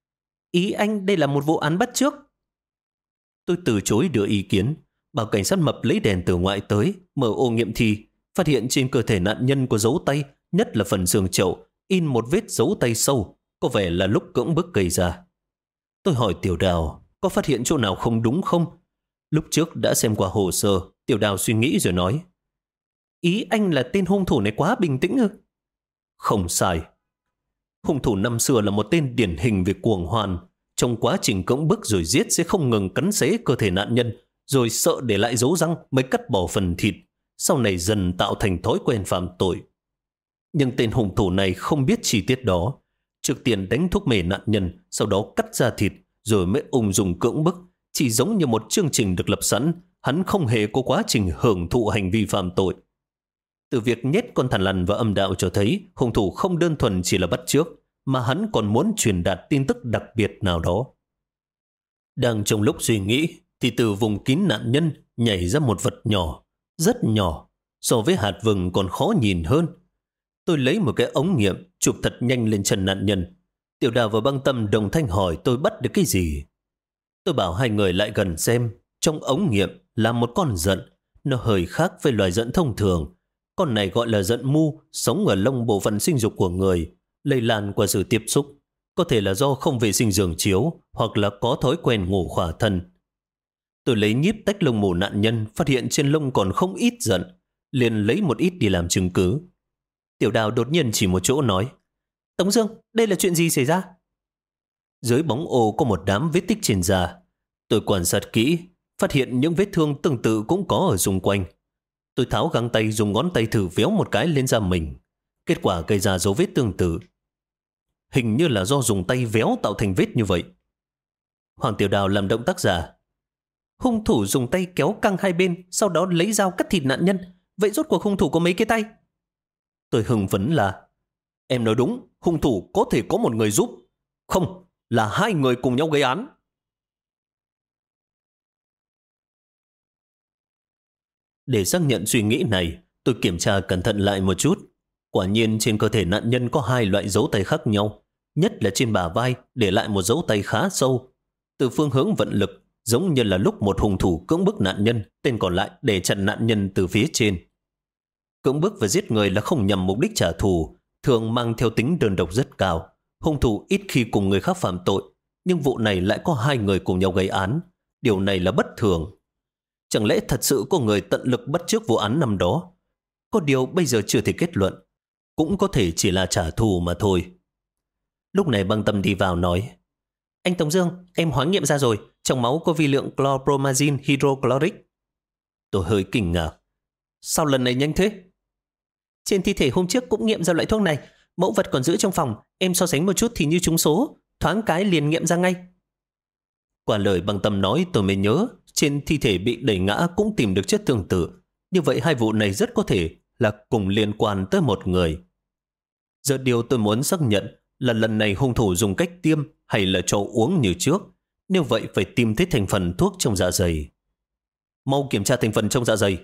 Speaker 1: ý anh đây là một vụ án bắt chước? Tôi từ chối đưa ý kiến, bảo cảnh sát Mập lấy đèn từ ngoại tới, mở ô nghiệm thi, phát hiện trên cơ thể nạn nhân có dấu tay, nhất là phần xương chậu, in một vết dấu tay sâu, có vẻ là lúc cưỡng bức gây ra. Tôi hỏi Tiểu Đào, có phát hiện chỗ nào không đúng không? Lúc trước đã xem qua hồ sơ, Tiểu Đào suy nghĩ rồi nói, ý anh là tên hung thủ này quá bình tĩnh ư? Không sai. Hung thủ năm xưa là một tên điển hình về cuồng hoan. Trong quá trình cưỡng bức rồi giết sẽ không ngừng cắn xé cơ thể nạn nhân, rồi sợ để lại dấu răng mới cắt bỏ phần thịt, sau này dần tạo thành thói quen phạm tội. Nhưng tên hung thủ này không biết chi tiết đó. Trước tiên đánh thuốc mê nạn nhân, sau đó cắt ra thịt, rồi mới ung dung cưỡng bức. Chỉ giống như một chương trình được lập sẵn, hắn không hề có quá trình hưởng thụ hành vi phạm tội. Từ việc nhét con thằn lằn vào âm đạo cho thấy hung thủ không đơn thuần chỉ là bắt chước, mà hắn còn muốn truyền đạt tin tức đặc biệt nào đó. Đang trong lúc suy nghĩ, thì từ vùng kín nạn nhân nhảy ra một vật nhỏ, rất nhỏ, so với hạt vừng còn khó nhìn hơn. Tôi lấy một cái ống nghiệm, chụp thật nhanh lên chân nạn nhân. Tiểu Đào và Băng Tâm đồng thanh hỏi tôi bắt được cái gì. Tôi bảo hai người lại gần xem. Trong ống nghiệm là một con dận. Nó hơi khác với loài dận thông thường. Con này gọi là dận mu, sống ở lông bộ phận sinh dục của người, lây lan qua sự tiếp xúc. Có thể là do không vệ sinh giường chiếu, hoặc là có thói quen ngủ khỏa thân. Tôi lấy nhíp tách lông mổ nạn nhân, phát hiện trên lông còn không ít dận, liền lấy một ít đi làm chứng cứ. Tiểu Đào đột nhiên chỉ một chỗ nói, Tống Dương, đây là chuyện gì xảy ra? Dưới bóng ô có một đám vết tích trên da. Tôi quan sát kỹ, phát hiện những vết thương tương tự cũng có ở xung quanh. Tôi tháo găng tay, dùng ngón tay thử véo một cái lên da mình. Kết quả gây ra dấu vết tương tự. Hình như là do dùng tay véo tạo thành vết như vậy. Hoàng Tiểu Đào làm động tác giả. Hung thủ dùng tay kéo căng hai bên, sau đó lấy dao cắt thịt nạn nhân. Vậy rốt cuộc hung thủ có mấy cái tay? Tôi hưng phấn là, em nói đúng, hung thủ có thể có một người giúp. Không, là hai người cùng nhau gây án. Để xác nhận suy nghĩ này, tôi kiểm tra cẩn thận lại một chút. Quả nhiên trên cơ thể nạn nhân có hai loại dấu tay khác nhau, nhất là trên bả vai để lại một dấu tay khá sâu. Từ phương hướng vận lực, giống như là lúc một hung thủ cưỡng bức nạn nhân, tên còn lại để chặn nạn nhân từ phía trên. Cưỡng bức và giết người là không nhằm mục đích trả thù, thường mang theo tính đơn độc rất cao. Hung thủ ít khi cùng người khác phạm tội, nhưng vụ này lại có hai người cùng nhau gây án. Điều này là bất thường. Chẳng lẽ thật sự có người tận lực bắt chước vụ án năm đó? Có điều bây giờ chưa thể kết luận. Cũng có thể chỉ là trả thù mà thôi. Lúc này Băng Tâm đi vào nói, anh Tống Dương, em hóa nghiệm ra rồi, trong máu có vi lượng chlorpromazine hydrochloric. Tôi hơi kinh ngạc. Sao lần này nhanh thế? Trên thi thể hôm trước cũng nghiệm ra loại thuốc này. Mẫu vật còn giữ trong phòng, em so sánh một chút thì như trúng số, thoáng cái liền nghiệm ra ngay. Qua lời Băng Tâm nói tôi mới nhớ, trên thi thể bị đẩy ngã cũng tìm được chất tương tự. Như vậy hai vụ này rất có thể là cùng liên quan tới một người. Giờ điều tôi muốn xác nhận là lần này hung thủ dùng cách tiêm hay là cho uống như trước. Nếu vậy phải tìm thấy thành phần thuốc trong dạ dày. Mau kiểm tra thành phần trong dạ dày.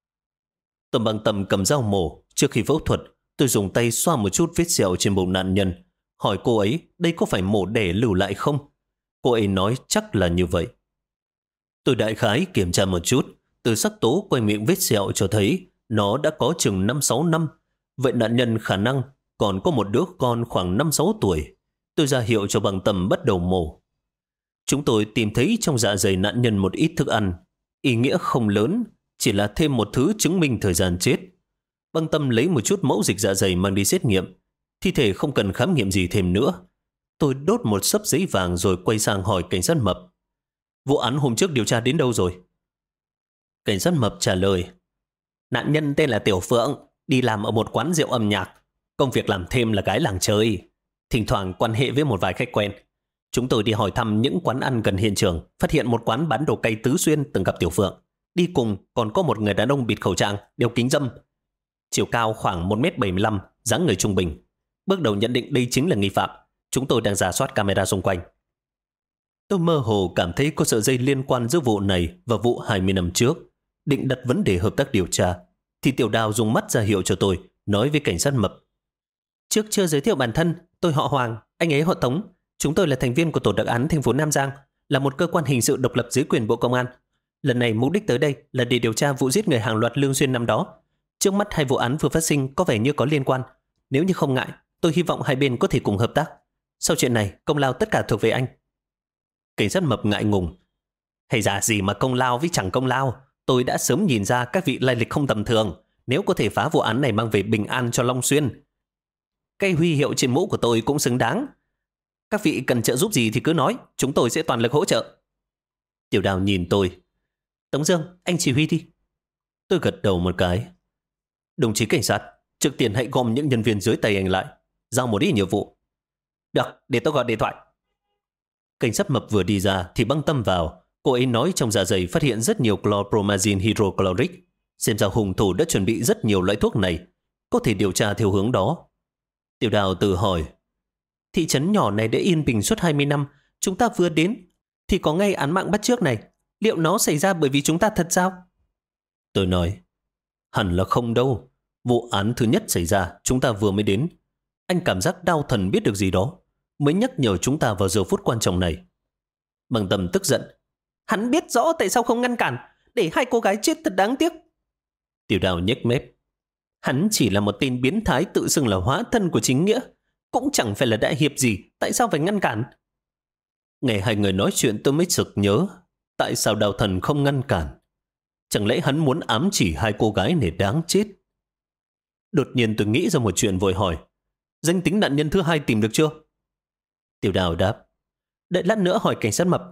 Speaker 1: Tôi Băng Tâm cầm dao mổ. Trước khi phẫu thuật, tôi dùng tay xoa một chút vết sẹo trên bụng nạn nhân, hỏi cô ấy đây có phải mổ để lưu lại không? Cô ấy nói chắc là như vậy. Tôi đại khái kiểm tra một chút, từ sắc tố quanh miệng vết sẹo cho thấy nó đã có chừng 5-6 năm. Vậy nạn nhân khả năng còn có một đứa con khoảng 5-6 tuổi. Tôi ra hiệu cho Băng Tâm bắt đầu mổ. Chúng tôi tìm thấy trong dạ dày nạn nhân một ít thức ăn. Ý nghĩa không lớn, chỉ là thêm một thứ chứng minh thời gian chết. Băng Tâm lấy một chút mẫu dịch dạ dày mang đi xét nghiệm. Thi thể không cần khám nghiệm gì thêm nữa. Tôi đốt một xấp giấy vàng rồi quay sang hỏi cảnh sát Mập. Vụ án hôm trước điều tra đến đâu rồi? Cảnh sát Mập trả lời. Nạn nhân tên là Tiểu Phượng, đi làm ở một quán rượu âm nhạc. Công việc làm thêm là gái làng chơi. Thỉnh thoảng quan hệ với một vài khách quen. Chúng tôi đi hỏi thăm những quán ăn gần hiện trường, phát hiện một quán bán đồ cay Tứ Xuyên từng gặp Tiểu Phượng. Đi cùng còn có một người đàn ông bịt khẩu trang, đeo kính râm. Chiều cao khoảng 1m75, dáng người trung bình. Bước đầu nhận định đây chính là nghi phạm. Chúng tôi đang rà soát camera xung quanh. Tôi mơ hồ cảm thấy có sợi dây liên quan giữa vụ này và vụ 20 năm trước. Định đặt vấn đề hợp tác điều tra, thì Tiểu Đào dùng mắt ra hiệu cho tôi, nói với cảnh sát Mập. Trước chưa giới thiệu bản thân, tôi họ Hoàng, anh ấy họ Tống. Chúng tôi là thành viên của tổ đặc án thành phố Nam Giang, là một cơ quan hình sự độc lập dưới quyền Bộ Công an. Lần này mục đích tới đây là để điều tra vụ giết người hàng loạt Lương Xuyên năm đó. Trước mắt hai vụ án vừa phát sinh có vẻ như có liên quan. Nếu như không ngại, tôi hy vọng hai bên có thể cùng hợp tác. Sau chuyện này, công lao tất cả thuộc về anh. Cảnh sát Mập ngại ngùng. Hay giả gì mà công lao với chẳng công lao. Tôi đã sớm nhìn ra các vị lai lịch không tầm thường. Nếu có thể phá vụ án này mang về bình an cho Long Xuyên, cây huy hiệu trên mũ của tôi cũng xứng đáng. Các vị cần trợ giúp gì thì cứ nói, chúng tôi sẽ toàn lực hỗ trợ. Tiểu Đào nhìn tôi. Tống Dương, anh chỉ huy đi. Tôi gật đầu một cái. Đồng chí cảnh sát, trước tiên hãy gom những nhân viên dưới tay anh lại, giao một ít nhiệm vụ. Được, để tôi gọi điện thoại. Cảnh sát Mập vừa đi ra thì Băng Tâm vào. Cô ấy nói trong dạ dày phát hiện rất nhiều chlorpromazine hydrochloric. Xem ra hung thủ đã chuẩn bị rất nhiều loại thuốc này. Có thể điều tra theo hướng đó. Tiểu Đào tự hỏi. Thị trấn nhỏ này đã yên bình suốt 20 năm. Chúng ta vừa đến thì có ngay án mạng bắt chước này. Liệu nó xảy ra bởi vì chúng ta thật sao? Tôi nói. Hẳn là không đâu. Vụ án thứ nhất xảy ra chúng ta vừa mới đến. Anh cảm giác Đao Thần biết được gì đó, mới nhắc nhở chúng ta vào giờ phút quan trọng này. Băng Tâm tức giận. Hắn biết rõ tại sao không ngăn cản, để hai cô gái chết thật đáng tiếc. Tiểu Đào nhếch mép. Hắn chỉ là một tên biến thái tự xưng là hóa thân của chính nghĩa. Cũng chẳng phải là đại hiệp gì, tại sao phải ngăn cản? Nghe hai người nói chuyện tôi mới sực nhớ. Tại sao Đao Thần không ngăn cản? Chẳng lẽ hắn muốn ám chỉ hai cô gái này đáng chết? Đột nhiên tôi nghĩ ra một chuyện vội hỏi. Danh tính nạn nhân thứ hai tìm được chưa? Tiểu Đào đáp. Đợi lát nữa hỏi cảnh sát Mập.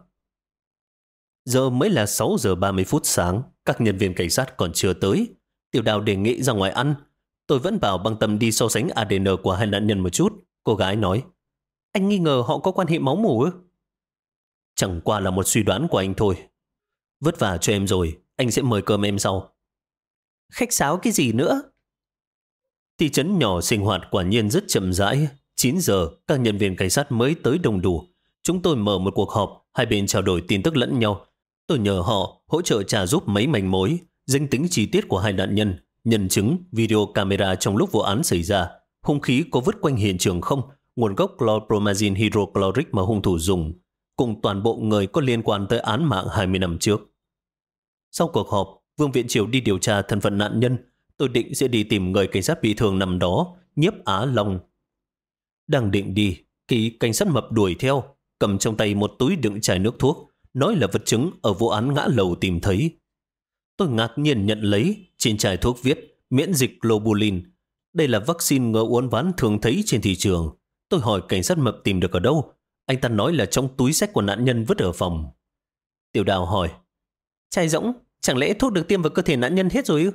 Speaker 1: Giờ mới là 6 giờ 30 phút sáng. Các nhân viên cảnh sát còn chưa tới. Tiểu Đào đề nghị ra ngoài ăn. Tôi vẫn bảo Băng Tâm đi so sánh ADN của hai nạn nhân một chút. Cô gái nói. Anh nghi ngờ họ có quan hệ máu mủ ư? Chẳng qua là một suy đoán của anh thôi. Vất vả cho em rồi, anh sẽ mời cơm em sau. Khách sáo cái gì nữa? Thị trấn nhỏ sinh hoạt quả nhiên rất chậm rãi. 9 giờ, các nhân viên cảnh sát mới tới đông đủ. Chúng tôi mở một cuộc họp, hai bên trao đổi tin tức lẫn nhau. Tôi nhờ họ hỗ trợ trả giúp mấy manh mối, danh tính chi tiết của hai nạn nhân, nhân chứng, video camera trong lúc vụ án xảy ra, hung khí có vứt quanh hiện trường không, nguồn gốc chlorpromazine hydrochloric mà hung thủ dùng, cùng toàn bộ người có liên quan tới án mạng 20 năm trước. Sau cuộc họp, Vương Viện Triều đi điều tra thân phận nạn nhân. Tôi định sẽ đi tìm người cảnh sát bị thương nằm đó, Nhiếp Á Long. Đang định đi, thì cảnh sát Mập đuổi theo, cầm trong tay một túi đựng chai nước thuốc, nói là vật chứng ở vụ án ngã lầu tìm thấy. Tôi ngạc nhiên nhận lấy, trên chai thuốc viết miễn dịch globulin. Đây là vaccine ngừa uốn ván thường thấy trên thị trường. Tôi hỏi cảnh sát Mập tìm được ở đâu. Anh ta nói là trong túi xách của nạn nhân vứt ở phòng. Tiểu Đào hỏi. Chai rỗng, chẳng lẽ thuốc được tiêm vào cơ thể nạn nhân hết rồi ư?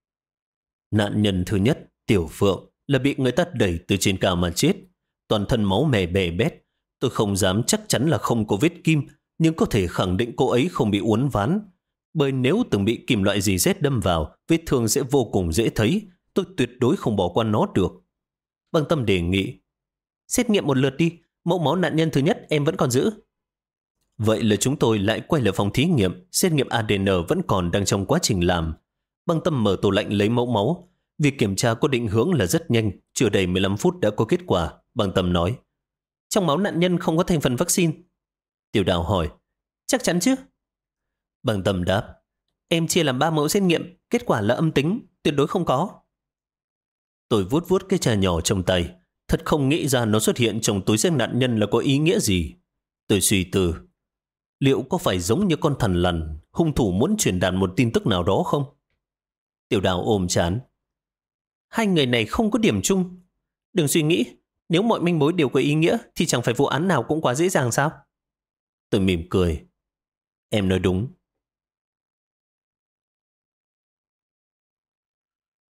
Speaker 1: Nạn nhân thứ nhất, Tiểu Phượng, là bị người ta đẩy từ trên cao mà chết. Toàn thân máu mè bè bét. Tôi không dám chắc chắn là không có vết kim, nhưng có thể khẳng định cô ấy không bị uốn ván. Bởi nếu từng bị kim loại gì rét đâm vào, vết thương sẽ vô cùng dễ thấy. Tôi tuyệt đối không bỏ qua nó được. Băng Tâm đề nghị. Xét nghiệm một lượt đi, mẫu máu nạn nhân thứ nhất em vẫn còn giữ. Vậy là chúng tôi lại quay lại phòng thí nghiệm, xét nghiệm ADN vẫn còn đang trong quá trình làm. Băng Tâm mở tủ lạnh lấy mẫu máu. Việc kiểm tra có định hướng là rất nhanh, chưa đầy 15 phút đã có kết quả. Băng Tâm nói. Trong máu nạn nhân không có thành phần vaccine. Tiểu Đào hỏi. Chắc chắn chứ? Băng Tâm đáp. Em chia làm 3 mẫu xét nghiệm, kết quả là âm tính, tuyệt đối không có. Tôi vuốt vuốt cái chai nhỏ trong tay. Thật không nghĩ ra nó xuất hiện trong túi xách nạn nhân là có ý nghĩa gì. Tôi suy tư. Liệu có phải giống như con thằn lằn, hung thủ muốn truyền đạt một tin tức nào đó không? Tiểu Đào ôm chán. Hai người này không có điểm chung. Đừng suy nghĩ, nếu mọi manh mối đều có ý nghĩa thì chẳng phải vụ án nào cũng quá dễ dàng sao? Tôi mỉm cười. Em nói đúng.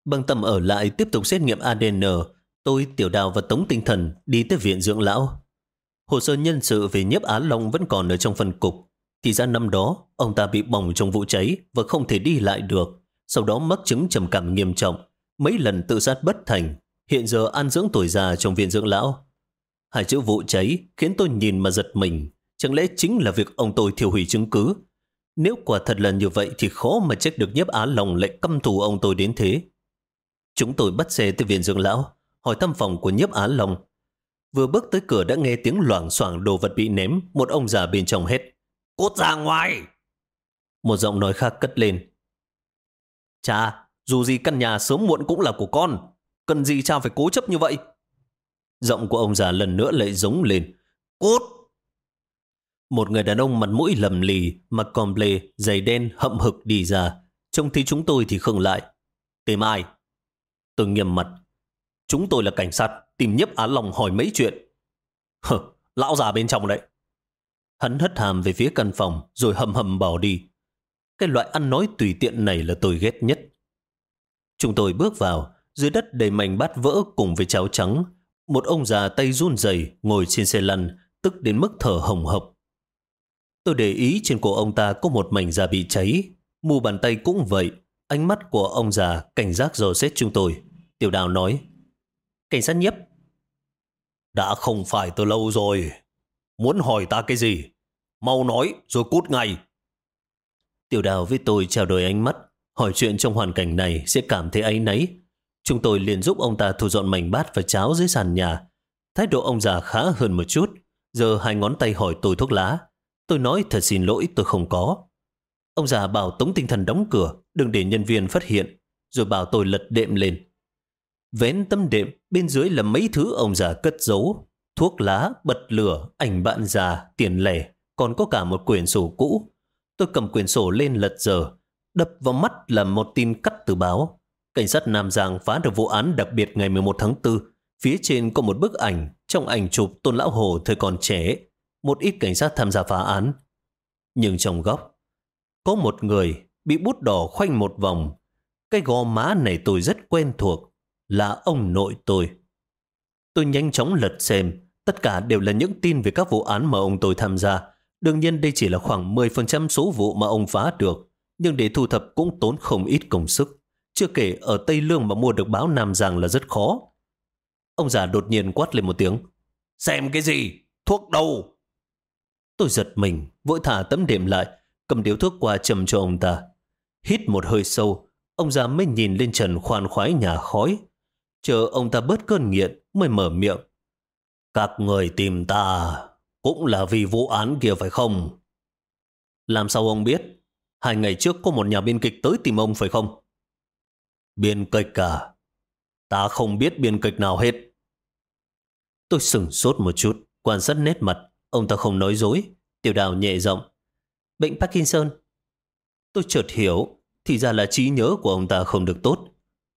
Speaker 1: Băng Tâm ở lại tiếp tục xét nghiệm ADN. Tôi, Tiểu Đào và Tống Tinh Thần đi tới viện dưỡng lão. Hồ sơ nhân sự về Nhiếp Á Long vẫn còn ở trong phân cục. Thì ra năm đó, ông ta bị bỏng trong vụ cháy và không thể đi lại được. Sau đó mắc chứng trầm cảm nghiêm trọng, mấy lần tự sát bất thành. Hiện giờ an dưỡng tuổi già trong viện dưỡng lão. Hai chữ vụ cháy khiến tôi nhìn mà giật mình. Chẳng lẽ chính là việc ông tôi thiêu hủy chứng cứ? Nếu quả thật là như vậy thì khó mà trách được Nhiếp Á Long lại căm thù ông tôi đến thế. Chúng tôi bắt xe tới viện dưỡng lão, hỏi thăm phòng của Nhiếp Á Long. Vừa bước tới cửa đã nghe tiếng loảng xoảng đồ vật bị ném, một ông già bên trong hét: "Cút ra ngoài!" Một giọng nói khác cất lên: "Cha, dù gì căn nhà sớm muộn cũng là của con, cần gì cha phải cố chấp như vậy?" Giọng của ông già lần nữa lại giống lên: "Cút!" Một người đàn ông mặt mũi lầm lì, mặc com lê, giày đen hậm hực đi ra. Trông thấy chúng tôi thì khựng lại. "Tìm ai?" Tôi nghiêm mặt: "Chúng tôi là cảnh sát, tìm Nhiếp Á Long hỏi mấy chuyện." "Hừ, lão già bên trong đấy." Hắn hất hàm về phía căn phòng rồi hầm hầm bỏ đi. Cái loại ăn nói tùy tiện này là tôi ghét nhất. Chúng tôi bước vào, dưới đất đầy mảnh bát vỡ cùng với cháo trắng. Một ông già tay run rẩy ngồi trên xe lăn, tức đến mức thở hồng hộc. Tôi để ý trên cổ ông ta có một mảnh da bị cháy, mu bàn tay cũng vậy. Ánh mắt của ông già cảnh giác dò xét chúng tôi. Tiểu Đào nói: "Cảnh sát Nhiếp." "Đã không phải từ lâu rồi. Muốn hỏi ta cái gì? Mau nói rồi cút ngay." Tiểu Đào với tôi trao đổi ánh mắt. Hỏi chuyện trong hoàn cảnh này sẽ cảm thấy áy náy. Chúng tôi liền giúp ông ta thu dọn mảnh bát và cháo dưới sàn nhà. Thái độ ông già khá hơn một chút. Giờ hai ngón tay hỏi tôi thuốc lá. Tôi nói thật xin lỗi, tôi không có. Ông già bảo Tống Tinh Thần đóng cửa, đừng để nhân viên phát hiện, rồi bảo tôi lật đệm lên. Vén tấm đệm, bên dưới là mấy thứ ông già cất giấu: thuốc lá, bật lửa, ảnh bạn già, tiền lẻ, còn có cả một quyển sổ cũ. Tôi cầm quyển sổ lên lật dở. Đập vào mắt là một tin cắt từ báo: cảnh sát Nam Giang phá được vụ án đặc biệt ngày 11 tháng 4. Phía trên có một bức ảnh, trong ảnh chụp Tôn Lão Hồ thời còn trẻ. Một ít cảnh sát tham gia phá án. Nhưng trong góc có một người bị bút đỏ khoanh một vòng. Cái gò má này tôi rất quen thuộc, là ông nội tôi. Tôi nhanh chóng lật xem, tất cả đều là những tin về các vụ án mà ông tôi tham gia. Đương nhiên đây chỉ là khoảng 10% số vụ mà ông phá được, nhưng để thu thập cũng tốn không ít công sức. Chưa kể ở Tây Lương mà mua được báo Nam Giang là rất khó. Ông già đột nhiên quát lên một tiếng: "Xem cái gì? Thuốc đâu?" Tôi giật mình, vội thả tấm đệm lại, cầm điếu thuốc qua châm cho ông ta. Hít một hơi sâu, ông già mới nhìn lên trần khoan khoái nhả khói. Chờ ông ta bớt cơn nghiện mới mở miệng: "Các người tìm ta cũng là vì vụ án kia phải không?" "Làm sao ông biết? 2 ngày trước có một nhà biên kịch tới tìm ông phải không?" "Biên kịch à? Ta không biết biên kịch nào hết." Tôi sửng sốt một chút, quan sát nét mặt. Ông ta không nói dối. Tiểu Đào nhẹ giọng: "Bệnh Parkinson." Tôi chợt hiểu, thì ra là trí nhớ của ông ta không được tốt.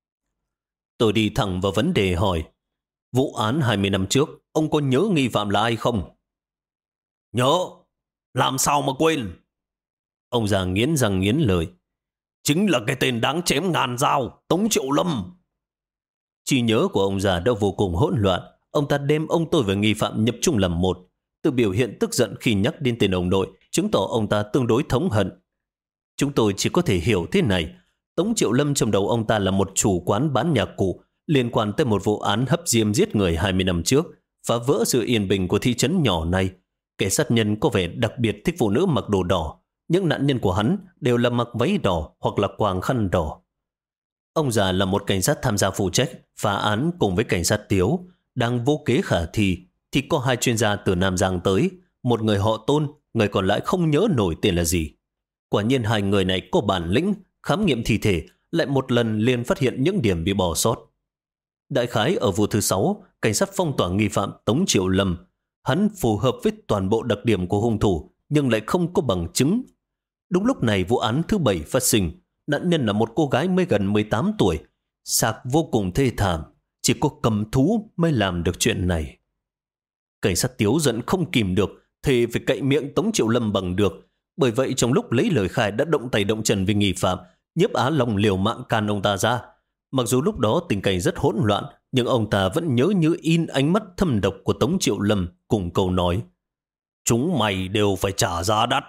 Speaker 1: Tôi đi thẳng vào vấn đề hỏi: "Vụ án 20 năm trước, ông có nhớ nghi phạm là ai không?" "Nhớ, làm sao mà quên." Ông già nghiến răng nghiến lợi: "Chính là cái tên đáng chém ngàn dao, Tống Triệu Lâm." Trí nhớ của ông già đã vô cùng hỗn loạn. Ông ta đem ông tôi và nghi phạm nhập chung làm một. Từ biểu hiện tức giận khi nhắc đến tên ông nội, chứng tỏ ông ta tương đối thống hận. Chúng tôi chỉ có thể hiểu thế này: Tống Triệu Lâm trong đầu ông ta là một chủ quán bán nhạc cụ, liên quan tới một vụ án hấp diêm giết người 20 năm trước, phá vỡ sự yên bình của thị trấn nhỏ này. Kẻ sát nhân có vẻ đặc biệt thích phụ nữ mặc đồ đỏ. Những nạn nhân của hắn đều là mặc váy đỏ hoặc là quàng khăn đỏ. Ông già là một cảnh sát tham gia phụ trách phá án cùng với cảnh sát Tiếu. Đang vô kế khả thi thì có 2 chuyên gia từ Nam Giang tới. Một người họ Tôn, người còn lại không nhớ nổi tên là gì. Quả nhiên 2 người này có bản lĩnh. Khám nghiệm thi thể lại một lần liền phát hiện những điểm bị bỏ sót. Đại khái ở vụ thứ 6, cảnh sát phong tỏa nghi phạm Tống Triệu Lâm. Hắn phù hợp với toàn bộ đặc điểm của hung thủ nhưng lại không có bằng chứng. Đúng lúc này vụ án thứ 7 phát sinh. Nạn nhân là một cô gái mới gần 18 tuổi. Xác vô cùng thê thảm. Chỉ có cầm thú mới làm được chuyện này. Cảnh sát Tiếu giận không kìm được, thề phải cậy miệng Tống Triệu Lâm bằng được. Bởi vậy trong lúc lấy lời khai đã động tay động chân với nghi phạm, Nhiếp Á Long liều mạng can ông ta ra. Mặc dù lúc đó tình cảnh rất hỗn loạn, nhưng ông ta vẫn nhớ như in ánh mắt thâm độc của Tống Triệu Lâm cùng câu nói: chúng mày đều phải trả giá đắt.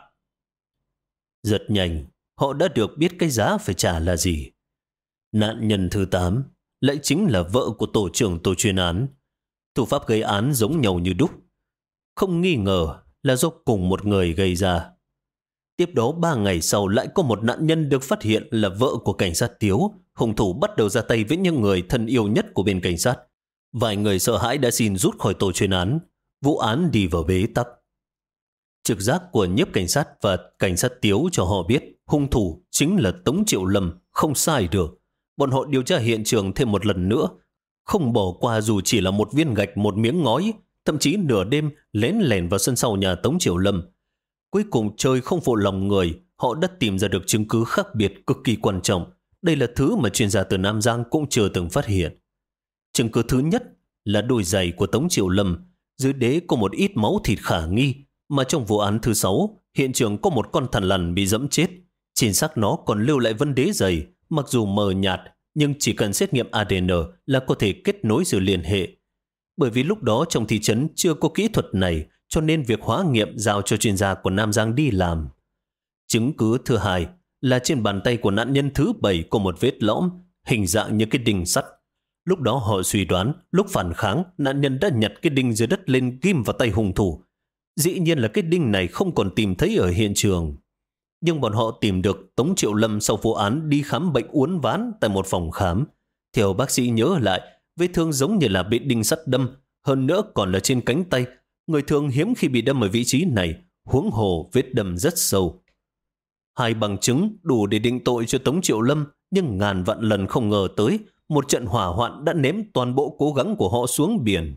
Speaker 1: Rất nhanh, họ đã được biết cái giá phải trả là gì. Nạn nhân thứ 8 lại chính là vợ của tổ trưởng tổ chuyên án. Thủ pháp gây án giống nhau như đúc, không nghi ngờ là do cùng một người gây ra. Tiếp đó 3 ngày sau lại có một nạn nhân được phát hiện là vợ của cảnh sát Tiếu. Hung thủ bắt đầu ra tay với những người thân yêu nhất của bên cảnh sát. Vài người sợ hãi đã xin rút khỏi tổ chuyên án. Vụ án đi vào bế tắc. Trực giác của nhiếp cảnh sát và cảnh sát Tiếu cho họ biết hung thủ chính là Tống Triệu Lâm, không sai được. Bọn họ điều tra hiện trường thêm một lần nữa, không bỏ qua dù chỉ là một viên gạch, một miếng ngói, thậm chí nửa đêm lén lẻn vào sân sau nhà Tống Triệu Lâm. Cuối cùng trời không phụ lòng người, họ đã tìm ra được chứng cứ khác biệt cực kỳ quan trọng. Đây là thứ mà chuyên gia từ Nam Giang cũng chưa từng phát hiện. Chứng cứ thứ nhất là đôi giày của Tống Triệu Lâm. Dưới đế có một ít máu thịt khả nghi, mà trong vụ án thứ 6, hiện trường có một con thằn lằn bị dẫm chết. Trên xác nó còn lưu lại vân đế giày, mặc dù mờ nhạt, nhưng chỉ cần xét nghiệm ADN là có thể kết nối sự liên hệ. Bởi vì lúc đó trong thị trấn chưa có kỹ thuật này, cho nên việc hóa nghiệm giao cho chuyên gia của Nam Giang đi làm. Chứng cứ thứ hai là trên bàn tay của nạn nhân thứ 7 có một vết lõm, hình dạng như cái đinh sắt. Lúc đó họ suy đoán, lúc phản kháng, nạn nhân đã nhặt cái đinh dưới đất lên ghim vào tay hung thủ. Dĩ nhiên là cái đinh này không còn tìm thấy ở hiện trường. Nhưng bọn họ tìm được Tống Triệu Lâm sau vụ án đi khám bệnh uốn ván tại một phòng khám. Theo bác sĩ nhớ lại, vết thương giống như là bị đinh sắt đâm, hơn nữa còn là trên cánh tay. Người thường hiếm khi bị đâm ở vị trí này, huống hồ vết đâm rất sâu. Hai bằng chứng đủ để định tội cho Tống Triệu Lâm, nhưng ngàn vạn lần không ngờ tới, một trận hỏa hoạn đã ném toàn bộ cố gắng của họ xuống biển.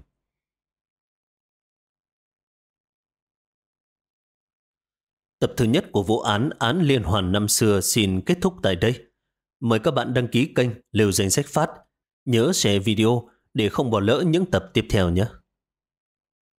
Speaker 1: Tập thứ nhất của vụ án liên hoàn năm xưa xin kết thúc tại đây. Mời các bạn đăng ký kênh Lều Danh Sách Phát. Nhớ share video để không bỏ lỡ những tập tiếp theo nhé.